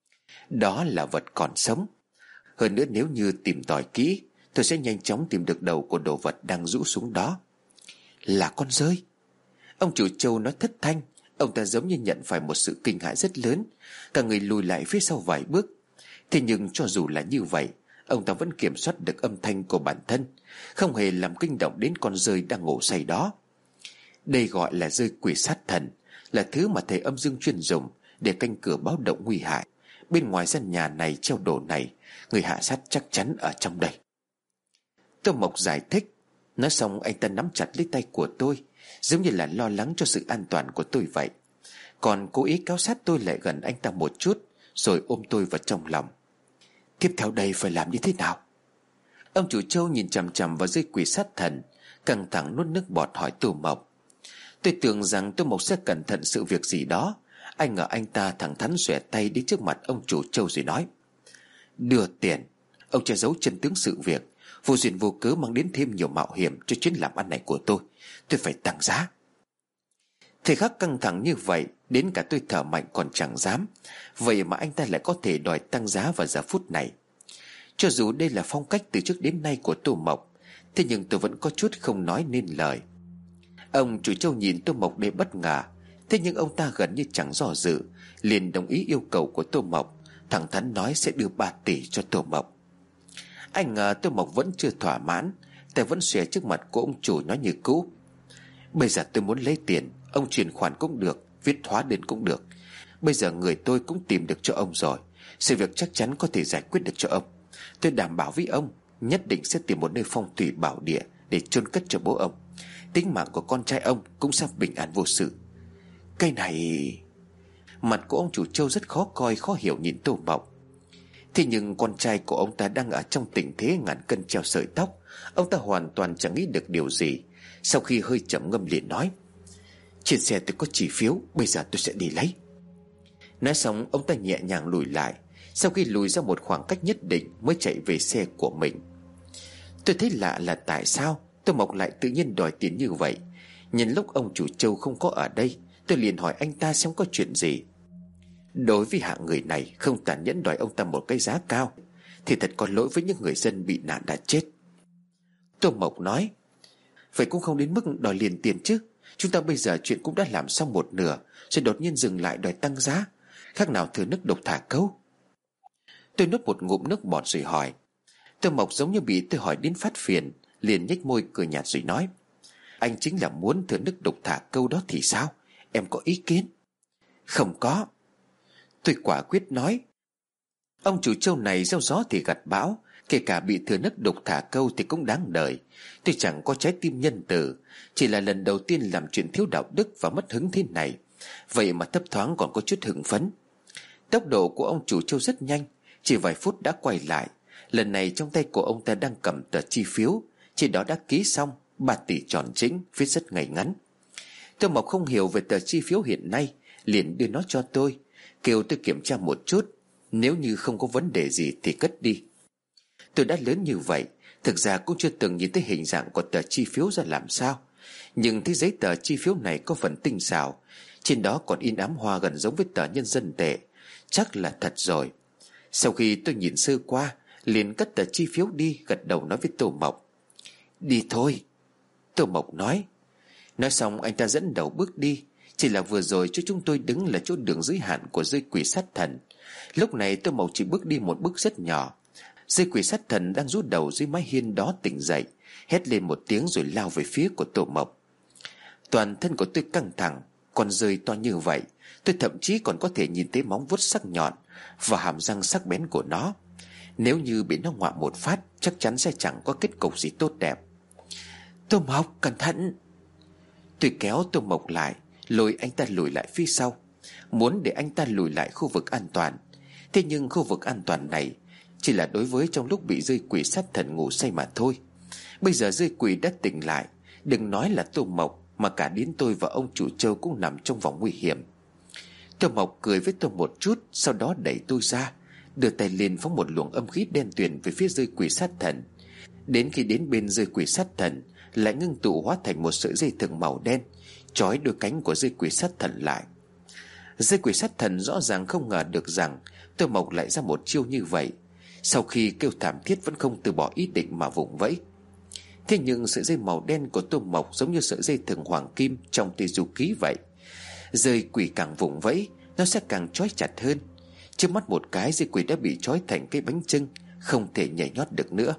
Đó là vật còn sống. Hơn nữa nếu như tìm tòi kỹ, tôi sẽ nhanh chóng tìm được đầu của đồ vật đang rũ xuống đó. Là con dơi. Ông chủ trâu nói thất thanh. Ông ta giống như nhận phải một sự kinh hãi rất lớn, cả người lùi lại phía sau vài bước. Thế nhưng cho dù là như vậy, ông ta vẫn kiểm soát được âm thanh của bản thân, không hề làm kinh động đến con dơi đang ngủ say đó. Đây gọi là dơi quỷ sát thần, là thứ mà thầy âm dương chuyên dùng để canh cửa báo động nguy hại. Bên ngoài gian nhà này treo đồ này, người hạ sát chắc chắn ở trong đây. Tô Mộc giải thích. Nói xong anh ta nắm chặt lấy tay của tôi, giống như là lo lắng cho sự an toàn của tôi vậy, còn cố ý kéo sát tôi lại gần anh ta một chút, rồi ôm tôi vào trong lòng. Tiếp theo đây phải làm như thế nào? Ông chủ trâu nhìn chằm chằm vào dây quỷ sát thần, căng thẳng nuốt nước bọt hỏi Tô Mộc. Tôi tưởng rằng Tô Mộc sẽ cẩn thận sự việc gì đó, anh ngờ anh ta thẳng thắn xòe tay đến trước mặt ông chủ trâu rồi nói: "Đưa tiền." Ông che giấu chân tướng sự việc, vô duyên vô cớ mang đến thêm nhiều mạo hiểm cho chuyến làm ăn này của tôi. Tôi phải tăng giá. Thầy khắc căng thẳng như vậy, đến cả tôi thở mạnh còn chẳng dám. Vậy mà anh ta lại có thể đòi tăng giá vào giờ phút này. Cho dù đây là phong cách từ trước đến nay của Tô Mộc, thế nhưng tôi vẫn có chút không nói nên lời. Ông chủ trâu nhìn Tô Mộc để bất ngờ, thế nhưng ông ta gần như chẳng do dự, liền đồng ý yêu cầu của Tô Mộc, thẳng thắn nói sẽ đưa ba tỷ cho Tô Mộc. Anh ngờ Tô Mộc vẫn chưa thỏa mãn, tay vẫn xòe trước mặt của ông chủ nói như cũ: "Bây giờ tôi muốn lấy tiền, ông chuyển khoản cũng được, viết hóa đơn cũng được. Bây giờ người tôi cũng tìm được cho ông rồi, sự việc chắc chắn có thể giải quyết được cho ông. Tôi đảm bảo với ông, nhất định sẽ tìm một nơi phong thủy bảo địa để chôn cất cho bố ông. Tính mạng của con trai ông cũng sẽ bình an vô sự." Cái này... Mặt của ông chủ trâu rất khó coi, khó hiểu nhìn Tô Mộc. Thế nhưng con trai của ông ta đang ở trong tình thế ngàn cân treo sợi tóc. Ông ta hoàn toàn chẳng nghĩ được điều gì. Sau khi hơi trầm ngâm liền nói: trên xe tôi có chi phiếu, bây giờ tôi sẽ đi lấy. Nói xong ông ta nhẹ nhàng lùi lại. Sau khi lùi ra một khoảng cách nhất định mới chạy về xe của mình. Tôi thấy lạ là tại sao Tô Mộc lại tự nhiên đòi tiền như vậy. Nhân lúc ông chủ trâu không có ở đây, tôi liền hỏi anh ta xem có chuyện gì. Đối với hạng người này, không tàn nhẫn đòi ông ta một cái giá cao thì thật có lỗi với những người dân bị nạn đã chết. Tô Mộc nói: vậy cũng không đến mức đòi liền tiền chứ. Chúng ta bây giờ chuyện cũng đã làm xong một nửa, rồi đột nhiên dừng lại đòi tăng giá, khác nào thừa nước độc thả câu. Tôi nuốt một ngụm nước bọt rồi hỏi. Tô Mộc giống như bị tôi hỏi đến phát phiền, liền nhếch môi cười nhạt rồi nói: anh chính là muốn thừa nước độc thả câu đó thì sao? Em có ý kiến? Không có. Tôi quả quyết nói. Ông chủ trâu này gieo gió thì gặt bão, kể cả bị thừa nước độc thả câu thì cũng đáng đời. Tôi chẳng có trái tim nhân từ, chỉ là lần đầu tiên làm chuyện thiếu đạo đức và mất hứng thế này, vậy mà thấp thoáng còn có chút hưng phấn. Tốc độ của ông chủ trâu rất nhanh, chỉ vài phút đã quay lại. Lần này trong tay của ông ta đang cầm tờ chi phiếu, trên đó đã ký xong ba tỷ tròn chỉnh, viết rất ngay ngắn. Tô Mộc không hiểu về tờ chi phiếu hiện nay, liền đưa nó cho tôi, kêu tôi kiểm tra một chút, nếu như không có vấn đề gì thì cất đi. Tôi đã lớn như vậy, thực ra cũng chưa từng nhìn thấy hình dạng của tờ chi phiếu ra làm sao, nhưng thấy giấy tờ chi phiếu này có phần tinh xảo, trên đó còn in ám hoa gần giống với tờ nhân dân tệ, chắc là thật rồi. Sau khi tôi nhìn sơ qua, liền cất tờ chi phiếu đi, gật đầu nói với Tô Mộc: đi thôi. Tô Mộc nói. Nói xong anh ta dẫn đầu bước đi. Chỉ là vừa rồi chỗ chúng tôi đứng là chỗ đường giới hạn của dây quỷ sát thần. Lúc này Tô Mộc chỉ bước đi một bước rất nhỏ. Dây quỷ sát thần đang rút đầu dưới mái hiên đó tỉnh dậy, hét lên một tiếng rồi lao về phía của Tô Mộc. Toàn thân của tôi căng thẳng. Con rơi to như vậy, tôi thậm chí còn có thể nhìn thấy móng vuốt sắc nhọn và hàm răng sắc bén của nó. Nếu như bị nó ngoạm một phát, chắc chắn sẽ chẳng có kết cục gì tốt đẹp. Tô Mộc, cẩn thận. Tôi kéo Tô Mộc lại, lôi anh ta lùi lại phía sau, muốn để anh ta lùi lại khu vực an toàn. Thế nhưng khu vực an toàn này chỉ là đối với trong lúc bị dây quỷ sát thần ngủ say mà thôi. Bây giờ dây quỷ đã tỉnh lại, đừng nói là Tô Mộc, mà cả đến tôi và ông chủ trâu cũng nằm trong vòng nguy hiểm. Tô Mộc cười với tôi một chút, sau đó đẩy tôi ra, đưa tay lên phóng một luồng âm khí đen tuyền về phía dây quỷ sát thần. Đến khi đến bên dây quỷ sát thần, lại ngưng tụ hóa thành một sợi dây thừng màu đen, trói đôi cánh của dây quỷ sát thần lại. Dây quỷ sát thần rõ ràng không ngờ được rằng Tô Mộc lại ra một chiêu như vậy. Sau khi kêu thảm thiết vẫn không từ bỏ ý định mà vùng vẫy. Thế nhưng sợi dây màu đen của Tô Mộc giống như sợi dây thừng hoàng kim trong Tây Du Ký vậy. Dây quỷ càng vùng vẫy, nó sẽ càng trói chặt hơn. Trước mắt một cái, dây quỷ đã bị trói thành cái bánh chưng, không thể nhảy nhót được nữa.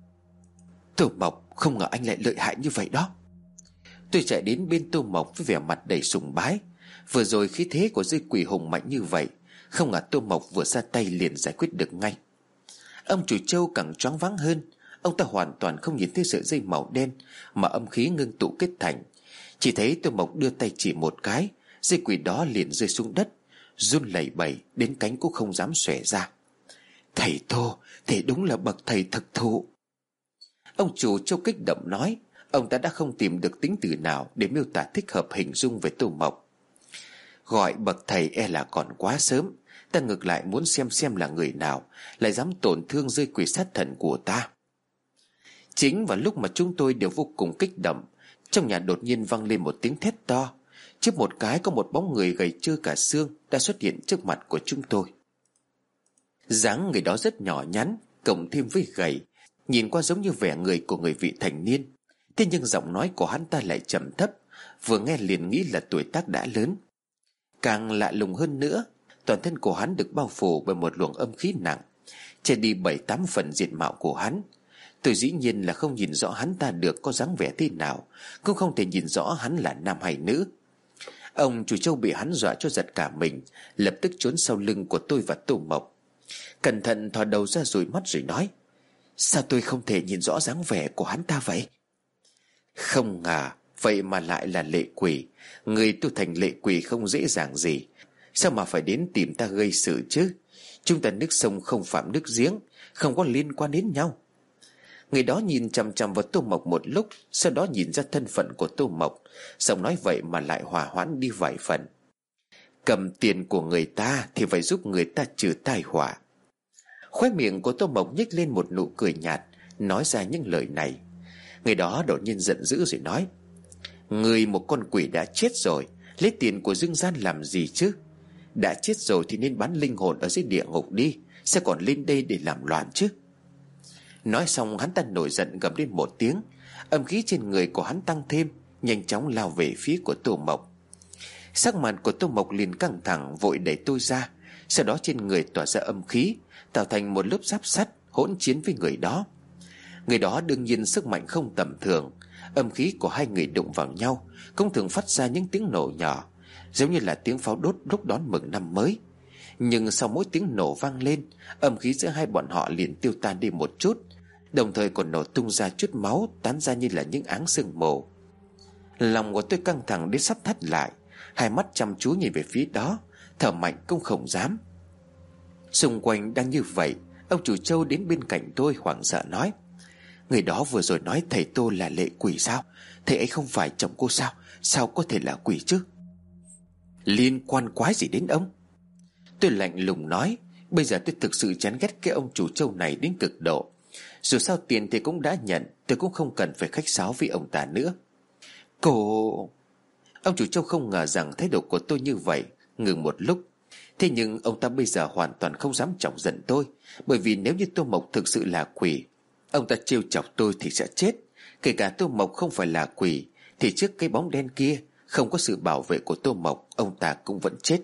Tô Mộc, không ngờ anh lại lợi hại như vậy đó. Tôi chạy đến bên Tô Mộc với vẻ mặt đầy sùng bái. Vừa rồi khí thế của dây quỷ hùng mạnh như vậy, không ngờ Tô Mộc vừa ra tay liền giải quyết được ngay. Ông chủ trâu càng choáng váng hơn. Ông ta hoàn toàn không nhìn thấy sợi dây màu đen mà âm khí ngưng tụ kết thành. Chỉ thấy Tô Mộc đưa tay chỉ một cái, dây quỷ đó liền rơi xuống đất, run lẩy bẩy đến cánh cũng không dám xòe ra. Thầy Tô, thầy đúng là bậc thầy thực thụ. Ông chủ trâu kích động nói. Ông ta đã không tìm được tính từ nào để miêu tả thích hợp hình dung về Tô Mộc. Gọi bậc thầy e là còn quá sớm. Ta ngược lại muốn xem xem là người nào lại dám tổn thương dây quỷ sát thần của ta. Chính vào lúc mà chúng tôi đều vô cùng kích động, trong nhà đột nhiên vang lên một tiếng thét to. Trước một cái có một bóng người gầy trơ cả xương đã xuất hiện trước mặt của chúng tôi. Dáng người đó rất nhỏ nhắn, cộng thêm với gầy, nhìn qua giống như vẻ người của người vị thành niên. Thế nhưng giọng nói của hắn ta lại trầm thấp, vừa nghe liền nghĩ là tuổi tác đã lớn. Càng lạ lùng hơn nữa, toàn thân của hắn được bao phủ bởi một luồng âm khí nặng, che đi bảy tám phần diện mạo của hắn. Tôi dĩ nhiên là không nhìn rõ hắn ta được có dáng vẻ thế nào, cũng không thể nhìn rõ hắn là nam hay nữ. Ông chủ trâu bị hắn dọa cho giật cả mình, lập tức trốn sau lưng của tôi và Tô Mộc. Cẩn thận thò đầu ra dụi mắt rồi nói: sao tôi không thể nhìn rõ dáng vẻ của hắn ta vậy? Không ngờ vậy mà lại là lệ quỷ. Người tu thành lệ quỷ không dễ dàng gì. Sao mà phải đến tìm ta gây sự chứ? Chúng ta nước sông không phạm nước giếng, không có liên quan đến nhau. Người đó nhìn chằm chằm vào Tô Mộc một lúc, sau đó nhìn ra thân phận của Tô Mộc, giọng nói vậy mà lại hòa hoãn đi vài phần. Cầm tiền của người ta thì phải giúp người ta trừ tai họa. Khóe miệng của Tô Mộc nhếch lên một nụ cười nhạt, nói ra những lời này. Người đó đột nhiên giận dữ rồi nói: Người một con quỷ đã chết rồi, lấy tiền của dương gian làm gì chứ? Đã chết rồi thì nên bán linh hồn ở dưới địa ngục đi, sẽ còn lên đây để làm loạn chứ? Nói xong hắn ta nổi giận gầm lên một tiếng. Âm khí trên người của hắn tăng thêm, nhanh chóng lao về phía của Tô Mộc. Sắc mặt của Tô Mộc liền căng thẳng, vội đẩy tôi ra. Sau đó trên người tỏa ra âm khí, tạo thành một lớp giáp sắt hỗn chiến với người đó. Người đó đương nhiên sức mạnh không tầm thường. Âm khí của hai người đụng vào nhau cũng thường phát ra những tiếng nổ nhỏ, giống như là tiếng pháo đốt lúc đón mừng năm mới. Nhưng sau mỗi tiếng nổ vang lên, âm khí giữa hai bọn họ liền tiêu tan đi một chút, đồng thời còn nổ tung ra chút máu, tán ra như là những áng sương mù. Lòng của tôi căng thẳng đến sắp thắt lại, hai mắt chăm chú nhìn về phía đó, thở mạnh cũng không dám. Xung quanh đang như vậy, ông chủ Châu đến bên cạnh tôi hoảng sợ nói: Người đó vừa rồi nói thầy Tô là lệ quỷ sao? Thầy ấy không phải chồng cô sao? Sao có thể là quỷ chứ? Liên quan quái gì đến ông? Tôi lạnh lùng nói: Bây giờ tôi thực sự chán ghét cái ông chủ Châu này đến cực độ. Dù sao tiền thì cũng đã nhận, tôi cũng không cần phải khách sáo với ông ta nữa. Cô... Ông chủ Châu không ngờ rằng thái độ của tôi như vậy, ngừng một lúc. Thế nhưng ông ta bây giờ hoàn toàn không dám chọc giận tôi, bởi vì nếu như Tô Mộc thực sự là quỷ, ông ta trêu chọc tôi thì sẽ chết. Kể cả Tô Mộc không phải là quỷ, thì trước cái bóng đen kia, không có sự bảo vệ của Tô Mộc, ông ta cũng vẫn chết.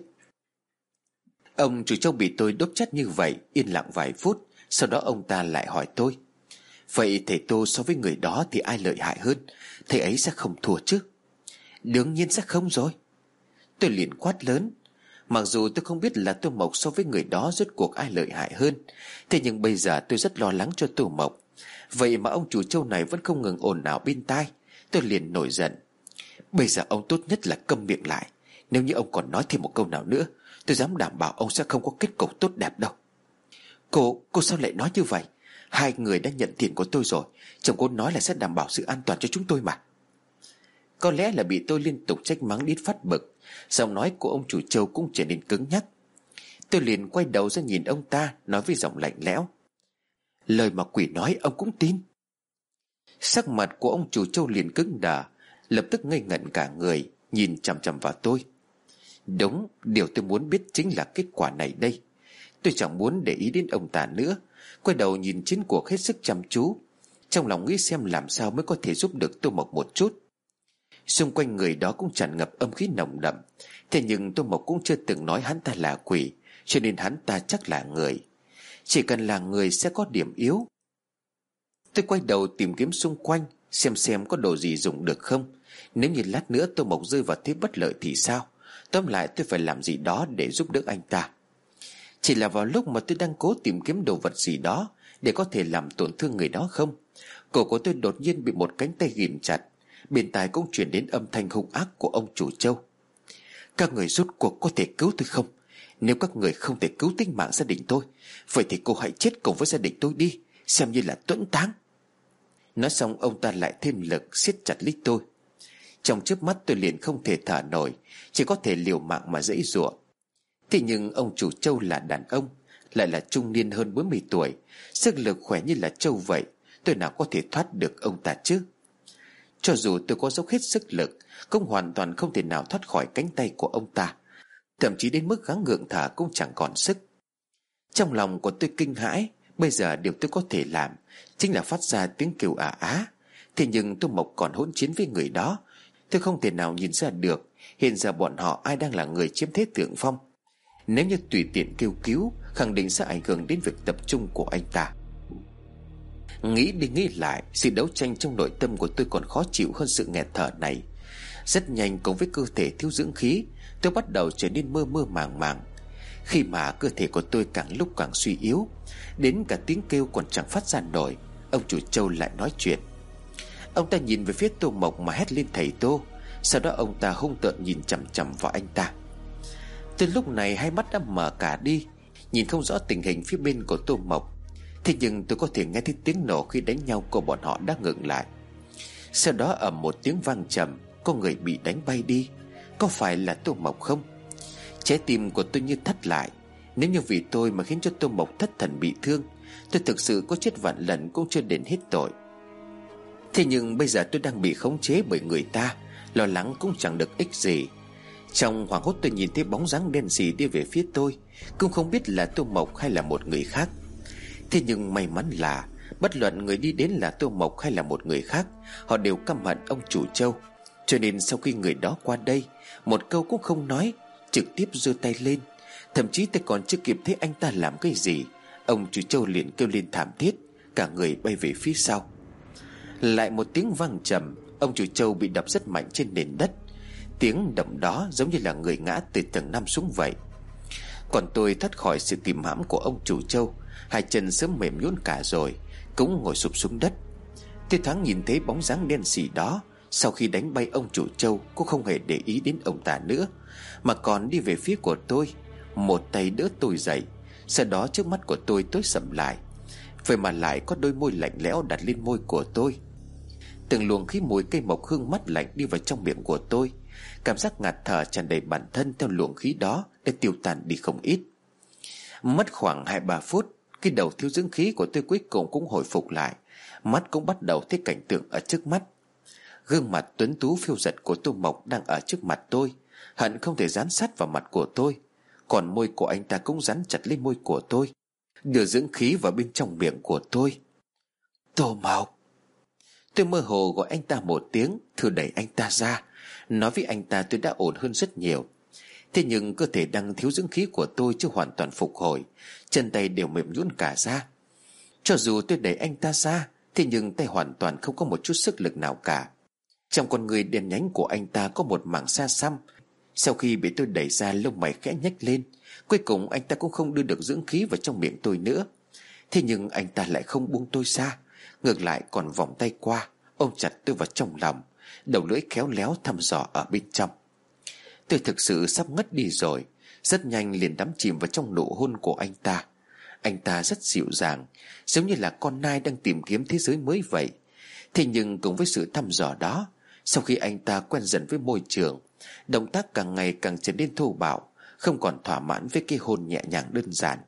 Ông chủ Châu bị tôi đốt chết như vậy, yên lặng vài phút. Sau đó ông ta lại hỏi tôi: Vậy thầy Tô so với người đó thì ai lợi hại hơn? Thầy ấy sẽ không thua chứ? Đương nhiên sẽ không rồi. Tôi liền quát lớn. Mặc dù tôi không biết là Tô Mộc so với người đó rốt cuộc ai lợi hại hơn, thế nhưng bây giờ tôi rất lo lắng cho Tô Mộc. Vậy mà ông chủ Châu này vẫn không ngừng ồn ào bên tai. Tôi liền nổi giận. Bây giờ ông tốt nhất là câm miệng lại. Nếu như ông còn nói thêm một câu nào nữa, tôi dám đảm bảo ông sẽ không có kết cục tốt đẹp đâu. Cô, cô sao lại nói như vậy? Hai người đã nhận tiền của tôi rồi. Chồng cô nói là sẽ đảm bảo sự an toàn cho chúng tôi mà. Có lẽ là bị tôi liên tục trách mắng đến phát bực, giọng nói của ông chủ Châu cũng trở nên cứng nhắc. Tôi liền quay đầu ra nhìn ông ta, nói với giọng lạnh lẽo: Lời mà quỷ nói ông cũng tin? Sắc mặt của ông chủ Châu liền cứng đờ, lập tức ngây ngẩn cả người, nhìn chằm chằm vào tôi. Đúng, điều tôi muốn biết chính là kết quả này đây. Tôi chẳng muốn để ý đến ông ta nữa, quay đầu nhìn chiến cuộc hết sức chăm chú, trong lòng nghĩ xem làm sao mới có thể giúp được Tô Mộc một chút. Xung quanh người đó cũng tràn ngập âm khí nồng đậm. Thế nhưng Tô Mộc cũng chưa từng nói hắn ta là quỷ, cho nên hắn ta chắc là người. Chỉ cần là người sẽ có điểm yếu. Tôi quay đầu tìm kiếm xung quanh, xem xem có đồ gì dùng được không. Nếu như lát nữa Tô Mộc rơi vào thế bất lợi thì sao? Tóm lại tôi phải làm gì đó để giúp đỡ anh ta. Chỉ là vào lúc mà tôi đang cố tìm kiếm đồ vật gì đó để có thể làm tổn thương người đó không, cổ của tôi đột nhiên bị một cánh tay ghìm chặt. Bên tai cũng truyền đến âm thanh hung ác của ông chủ Châu: Các người rốt cuộc có thể cứu tôi không? Nếu các người không thể cứu tính mạng gia đình tôi, vậy thì cô hãy chết cùng với gia đình tôi đi, xem như là tuẫn táng. Nói xong ông ta lại thêm lực siết chặt lấy tôi. Trong chớp mắt tôi liền không thể thở nổi, chỉ có thể liều mạng mà giãy giụa. Thế nhưng ông chủ Châu là đàn ông, lại là trung niên hơn bốn mươi tuổi, sức lực khỏe như là trâu vậy, tôi nào có thể thoát được ông ta chứ? Cho dù tôi có dốc hết sức lực, cũng hoàn toàn không thể nào thoát khỏi cánh tay của ông ta. Thậm chí đến mức gắng gượng thở cũng chẳng còn sức. Trong lòng của tôi kinh hãi. Bây giờ điều tôi có thể làm chính là phát ra tiếng kêu ả á. Thế nhưng Tô Mộc còn hỗn chiến với người đó. Tôi không thể nào nhìn ra được hiện giờ bọn họ ai đang là người chiếm thế thượng phong. Nếu như tùy tiện kêu cứu, khẳng định sẽ ảnh hưởng đến việc tập trung của anh ta. Nghĩ đi nghĩ lại, sự đấu tranh trong nội tâm của tôi còn khó chịu hơn sự nghẹt thở này. Rất nhanh cùng với cơ thể thiếu dưỡng khí, tôi bắt đầu trở nên mơ mơ màng màng. Khi mà cơ thể của tôi càng lúc càng suy yếu, đến cả tiếng kêu còn chẳng phát ra nổi, ông chủ Châu lại nói chuyện. Ông ta nhìn về phía Tô Mộc mà hét lên thầy Tô. Sau đó ông ta hung tợn nhìn chằm chằm vào anh ta. Từ lúc này hai mắt đã mở cả đi, nhìn không rõ tình hình phía bên của Tô Mộc. Thế nhưng tôi có thể nghe thấy tiếng nổ khi đánh nhau của bọn họ đã ngừng lại. Sau đó ầm một tiếng vang trầm, có người bị đánh bay đi. Có phải là Tô Mộc không? Trái tim của tôi như thắt lại. Nếu như vì tôi mà khiến cho Tô Mộc thất thần bị thương, tôi thực sự có chết vạn lần cũng chưa đền hết tội. Thế nhưng bây giờ tôi đang bị khống chế bởi người ta, lo lắng cũng chẳng được ích gì. Trong hoảng hốt tôi nhìn thấy bóng dáng đen sì đi về phía tôi, cũng không biết là Tô Mộc hay là một người khác. Thế nhưng may mắn là bất luận người đi đến là Tô Mộc hay là một người khác, họ đều căm hận ông chủ Châu. Cho nên sau khi người đó qua đây, một câu cũng không nói, trực tiếp giơ tay lên. Thậm chí tôi còn chưa kịp thấy anh ta làm cái gì, ông chủ Châu liền kêu lên thảm thiết, cả người bay về phía sau. Lại một tiếng vang trầm, ông chủ Châu bị đập rất mạnh trên nền đất. Tiếng động đó giống như là người ngã từ tầng năm xuống vậy. Còn tôi thoát khỏi sự kìm hãm của ông chủ Châu, hai chân sớm mềm nhũn cả rồi, cũng ngồi sụp xuống đất. Tôi thoáng nhìn thấy bóng dáng đen sì đó. Sau khi đánh bay ông chủ Châu, cũng không hề để ý đến ông ta nữa, mà còn đi về phía của tôi, một tay đỡ tôi dậy. Sau đó trước mắt của tôi tối sầm lại, vậy mà lại có đôi môi lạnh lẽo đặt lên môi của tôi. Từng luồng khí mùi cây mộc hương mát lạnh đi vào trong miệng của tôi. Cảm giác ngạt thở tràn đầy bản thân theo luồng khí đó đã tiêu tan đi không ít. Mất khoảng hai ba phút, cái đầu thiếu dưỡng khí của tôi cuối cùng cũng hồi phục lại. Mắt cũng bắt đầu thấy cảnh tượng ở trước mắt. Gương mặt tuấn tú phiêu giật của Tô Mộc đang ở trước mặt tôi, hận không thể dán sát vào mặt của tôi. Còn môi của anh ta cũng dán chặt lên môi của tôi, đưa dưỡng khí vào bên trong miệng của tôi. Tô Mộc! Tôi mơ hồ gọi anh ta một tiếng, thử đẩy anh ta ra, nói với anh ta tôi đã ổn hơn rất nhiều. Thế nhưng cơ thể đang thiếu dưỡng khí của tôi chưa hoàn toàn phục hồi, chân tay đều mềm nhũn cả ra. Cho dù tôi đẩy anh ta ra, thế nhưng tay hoàn toàn không có một chút sức lực nào cả. Trong con người đen nhánh của anh ta có một mảng xa xăm. Sau khi bị tôi đẩy ra, lông mày khẽ nhếch lên. Cuối cùng anh ta cũng không đưa được dưỡng khí vào trong miệng tôi nữa. Thế nhưng anh ta lại không buông tôi ra, ngược lại còn vòng tay qua, ôm chặt tôi vào trong lòng, đầu lưỡi khéo léo thăm dò ở bên trong. Tôi thực sự sắp ngất đi rồi, rất nhanh liền đắm chìm vào trong nụ hôn của anh ta. Anh ta rất dịu dàng, giống như là con nai đang tìm kiếm thế giới mới vậy. Thế nhưng cùng với sự thăm dò đó, sau khi anh ta quen dần với môi trường, động tác càng ngày càng trở nên thô bạo, không còn thỏa mãn với cái hôn nhẹ nhàng đơn giản.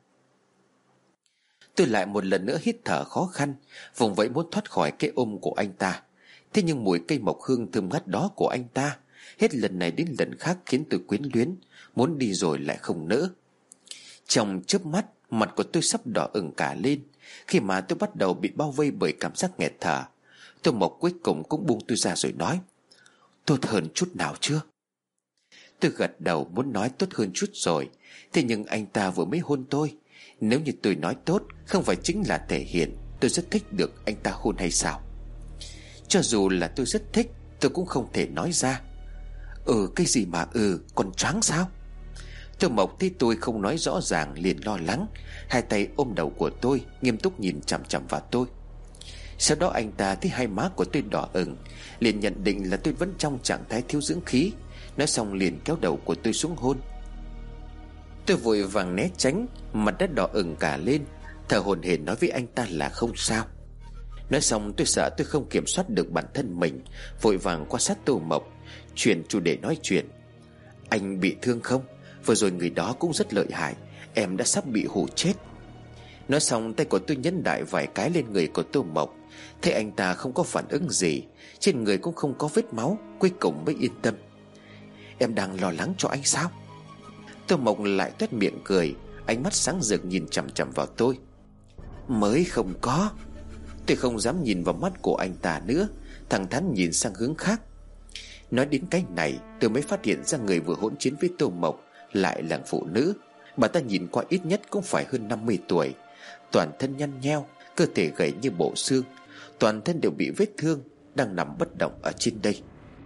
Tôi lại một lần nữa hít thở khó khăn, vùng vẫy muốn thoát khỏi cái ôm của anh ta. Thế nhưng mùi cây mộc hương thơm ngát đó của anh ta hết lần này đến lần khác khiến tôi quyến luyến, muốn đi rồi lại không nỡ. Trong chớp mắt, mặt của tôi sắp đỏ ửng cả lên khi mà tôi bắt đầu bị bao vây bởi cảm giác nghẹt thở. Tô Mộc cuối cùng cũng buông tôi ra rồi nói: Tốt hơn chút nào chưa? Tôi gật đầu muốn nói tốt hơn chút rồi. Thế nhưng anh ta vừa mới hôn tôi. Nếu như tôi nói tốt, không phải chính là thể hiện tôi rất thích được anh ta hôn hay sao? Cho dù là tôi rất thích, tôi cũng không thể nói ra. Ừ cái gì mà ừ, còn choáng sao? Tô Mộc thấy tôi không nói rõ ràng liền lo lắng, hai tay ôm đầu của tôi, nghiêm túc nhìn chằm chằm vào tôi. Sau đó anh ta thấy hai má của tôi đỏ ửng, liền nhận định là tôi vẫn trong trạng thái thiếu dưỡng khí. Nói xong liền kéo đầu của tôi xuống hôn. Tôi vội vàng né tránh, mặt đã đỏ ửng cả lên, thở hổn hển nói với anh ta là không sao. Nói xong tôi sợ tôi không kiểm soát được bản thân mình, vội vàng quan sát Tô Mộc, chuyển chủ đề nói chuyện. Anh bị thương không? Vừa rồi người đó cũng rất lợi hại, em đã sắp bị hù chết. Nói xong tay của tôi nhấn đại vài cái lên người của Tô Mộc. Thấy anh ta không có phản ứng gì, trên người cũng không có vết máu, cuối cùng mới yên tâm. Em đang lo lắng cho anh sao? Tô Mộc lại toét miệng cười, ánh mắt sáng rực nhìn chằm chằm vào tôi. Mới không có. Tôi không dám nhìn vào mắt của anh ta nữa, thẳng thắn nhìn sang hướng khác. Nói đến cái này, tôi mới phát hiện ra người vừa hỗn chiến với Tô Mộc lại là phụ nữ. Bà ta nhìn qua ít nhất cũng phải hơn năm mươi tuổi, toàn thân nhăn nheo, cơ thể gầy như bộ xương, toàn thân đều bị vết thương, đang nằm bất động ở trên đây.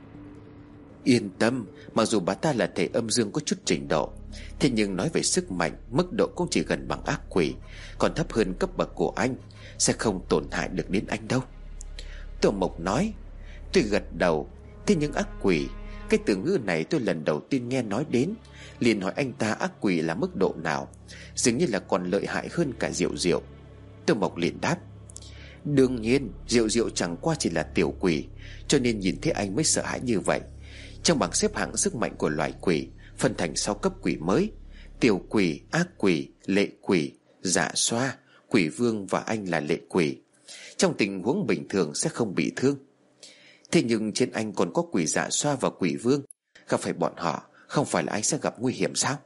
Yên tâm, mặc dù bà ta là thể âm dương có chút trình độ, thế nhưng nói về sức mạnh, mức độ cũng chỉ gần bằng ác quỷ, còn thấp hơn cấp bậc của anh, sẽ không tổn hại được đến anh đâu. Tô Mộc nói. Tôi gật đầu. Thế nhưng ác quỷ, Cái từ ngữ này tôi lần đầu tiên nghe nói đến, liền hỏi anh ta ác quỷ là mức độ nào, dường như là còn lợi hại hơn cả Diệu Diệu. Tô Mộc liền đáp: đương nhiên, Diệu Diệu chẳng qua chỉ là tiểu quỷ, cho nên nhìn thấy anh mới sợ hãi như vậy. Trong bảng xếp hạng sức mạnh của loài quỷ phân thành sáu cấp quỷ mới: tiểu quỷ, ác quỷ, lệ quỷ, dạ xoa, quỷ vương và anh là lệ quỷ. Trong tình huống bình thường sẽ không bị thương. Thế nhưng trên anh còn có quỷ dạ xoa và quỷ vương, gặp phải bọn họ không phải là anh sẽ gặp nguy hiểm sao?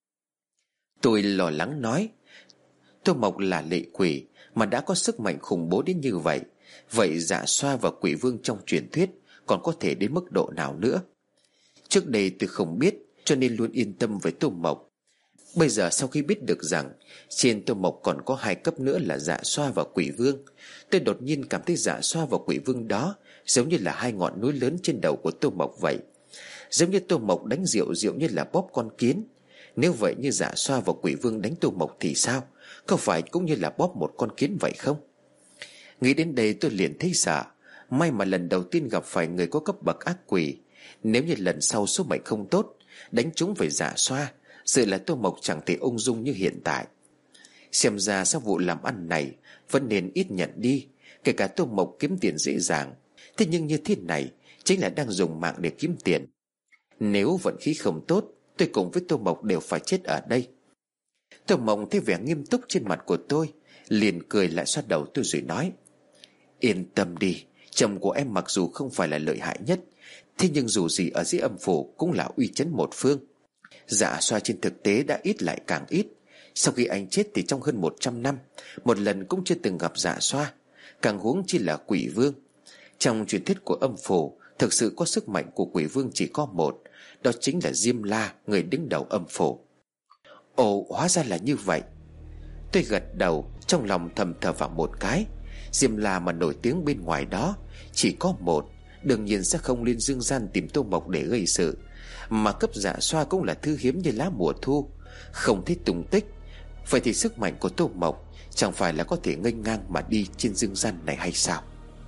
Tôi lo lắng nói: Tô Mộc là lệ quỷ mà đã có sức mạnh khủng bố đến như vậy, vậy dạ xoa và quỷ vương trong truyền thuyết còn có thể đến mức độ nào nữa? Trước đây tôi không biết, cho nên luôn yên tâm với Tô Mộc. Bây giờ sau khi biết được rằng trên Tô Mộc còn có hai cấp nữa là dạ xoa và quỷ vương, tôi đột nhiên cảm thấy dạ xoa và quỷ vương đó giống như là hai ngọn núi lớn trên đầu của Tô Mộc vậy. Giống như Tô Mộc đánh Diệu Diệu như là bóp con kiến. Nếu vậy như dạ xoa và quỷ vương đánh Tô Mộc thì sao? Có phải cũng như là bóp một con kiến vậy không? Nghĩ đến đây tôi liền thấy sợ. May mà lần đầu tiên gặp phải người có cấp bậc ác quỷ. Nếu như lần sau số mệnh không tốt, đánh chúng phải dạ xoa, sự là Tô Mộc chẳng thể ung dung như hiện tại. Xem ra sau vụ làm ăn này vẫn nên ít nhận đi, kể cả Tô Mộc kiếm tiền dễ dàng. Thế nhưng như thế này chính là đang dùng mạng để kiếm tiền. Nếu vận khí không tốt, tôi cùng với Tô Mộc đều phải chết ở đây. Tô Mộc thấy vẻ nghiêm túc trên mặt của tôi, liền cười lại xoa đầu tôi rồi nói: yên tâm đi, chồng của em mặc dù không phải là lợi hại nhất, thế nhưng dù gì ở dưới âm phủ cũng là uy chấn một phương. Dạ xoa trên thực tế đã ít lại càng ít. Sau khi anh chết thì trong hơn một trăm năm, một lần cũng chưa từng gặp dạ xoa, càng huống chi là quỷ vương. Trong truyền thuyết của âm phủ, thực sự có sức mạnh của quỷ vương chỉ có một, đó chính là Diêm La, người đứng đầu âm phủ. Ồ, hóa ra là như vậy. Tôi gật đầu, trong lòng thầm thở vào một cái. Diêm La mà nổi tiếng bên ngoài đó chỉ có một, đương nhiên sẽ không lên dương gian tìm Tô Mộc để gây sự. Mà cấp dạ xoa cũng là thứ hiếm như lá mùa thu, không thấy tung tích. Vậy thì sức mạnh của Tô Mộc chẳng phải là có thể nghênh ngang mà đi trên dương gian này hay sao?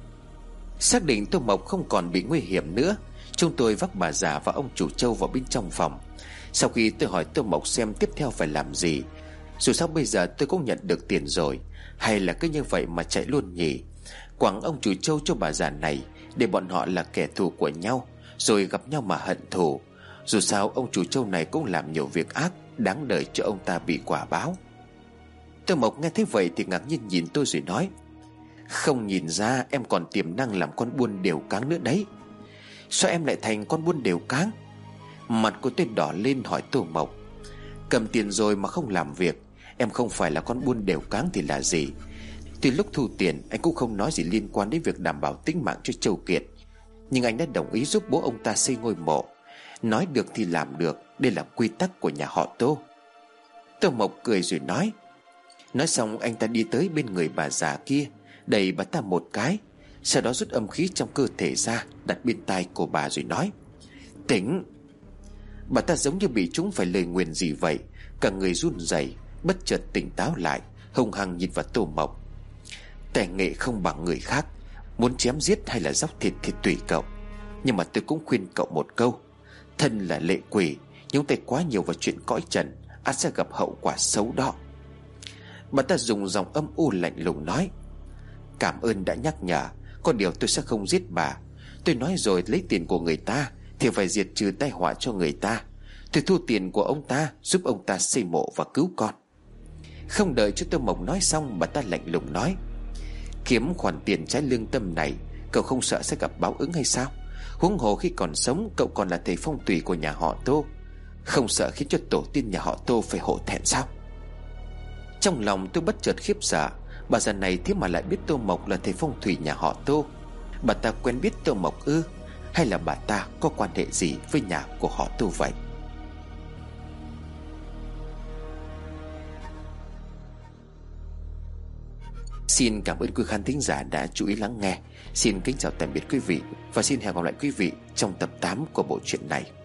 Xác định Tô Mộc không còn bị nguy hiểm nữa, chúng tôi vác bà già và ông chủ trâu vào bên trong phòng. Sau khi tôi hỏi Tô Mộc xem tiếp theo phải làm gì, dù sao bây giờ tôi cũng nhận được tiền rồi, hay là cứ như vậy mà chạy luôn nhỉ? Quẳng ông chủ trâu cho bà già này, để bọn họ là kẻ thù của nhau, rồi gặp nhau mà hận thù. Dù sao ông chủ trâu này cũng làm nhiều việc ác, đáng đời cho ông ta bị quả báo. Tô Mộc nghe thấy vậy thì ngạc nhiên nhìn tôi rồi nói: không nhìn ra em còn tiềm năng làm con buôn đều cáng nữa đấy. Sao em lại thành con buôn đều cáng? Mặt của tôi đỏ lên hỏi Tô Mộc: cầm tiền rồi mà không làm việc, em không phải là con buôn đều cáng thì là gì? Từ lúc thu tiền anh cũng không nói gì liên quan đến việc đảm bảo tính mạng cho Châu Kiệt, nhưng anh đã đồng ý giúp bố ông ta xây ngôi mộ. Nói được thì làm được, đây là quy tắc của nhà họ Tô. Tô Mộc cười rồi nói. Nói xong anh ta đi tới bên người bà già kia, đẩy bà ta một cái, sau đó rút âm khí trong cơ thể ra, đặt bên tai của bà rồi nói: tỉnh. Bà ta giống như bị trúng phải lời nguyền gì vậy, cả người run rẩy, bất chợt tỉnh táo lại, hung hăng nhìn vào Tô Mộc. Tài nghệ không bằng người khác, muốn chém giết hay là dóc thịt thì tùy cậu, nhưng mà tôi cũng khuyên cậu một câu: thân là lệ quỷ, nhúng tay quá nhiều vào chuyện cõi trần, ắt sẽ gặp hậu quả xấu đó. Bà ta dùng giọng âm u lạnh lùng nói: cảm ơn đã nhắc nhở, có điều tôi sẽ không giết bà. Tôi nói rồi, lấy tiền của người ta thì phải diệt trừ tai họa cho người ta. Tôi thu tiền của ông ta, giúp ông ta xây mộ và cứu con. Không đợi cho Tô Mộc nói xong, bà ta lạnh lùng nói: kiếm khoản tiền trái lương tâm này, cậu không sợ sẽ gặp báo ứng hay sao? Huống hồ khi còn sống cậu còn là thầy phong thủy của nhà họ Tô, không sợ khiến cho tổ tiên nhà họ Tô phải hổ thẹn sao? Trong lòng tôi bất chợt khiếp sợ, bà già này thế mà lại biết Tô Mộc là thầy phong thủy nhà họ Tô. Bà ta quen biết Tô Mộc ư? Hay là bà ta có quan hệ gì với nhà của họ Tô vậy? Xin cảm ơn quý khán thính giả đã chú ý lắng nghe. Xin kính chào tạm biệt quý vị, và xin hẹn gặp lại quý vị trong tập tám của bộ truyện này.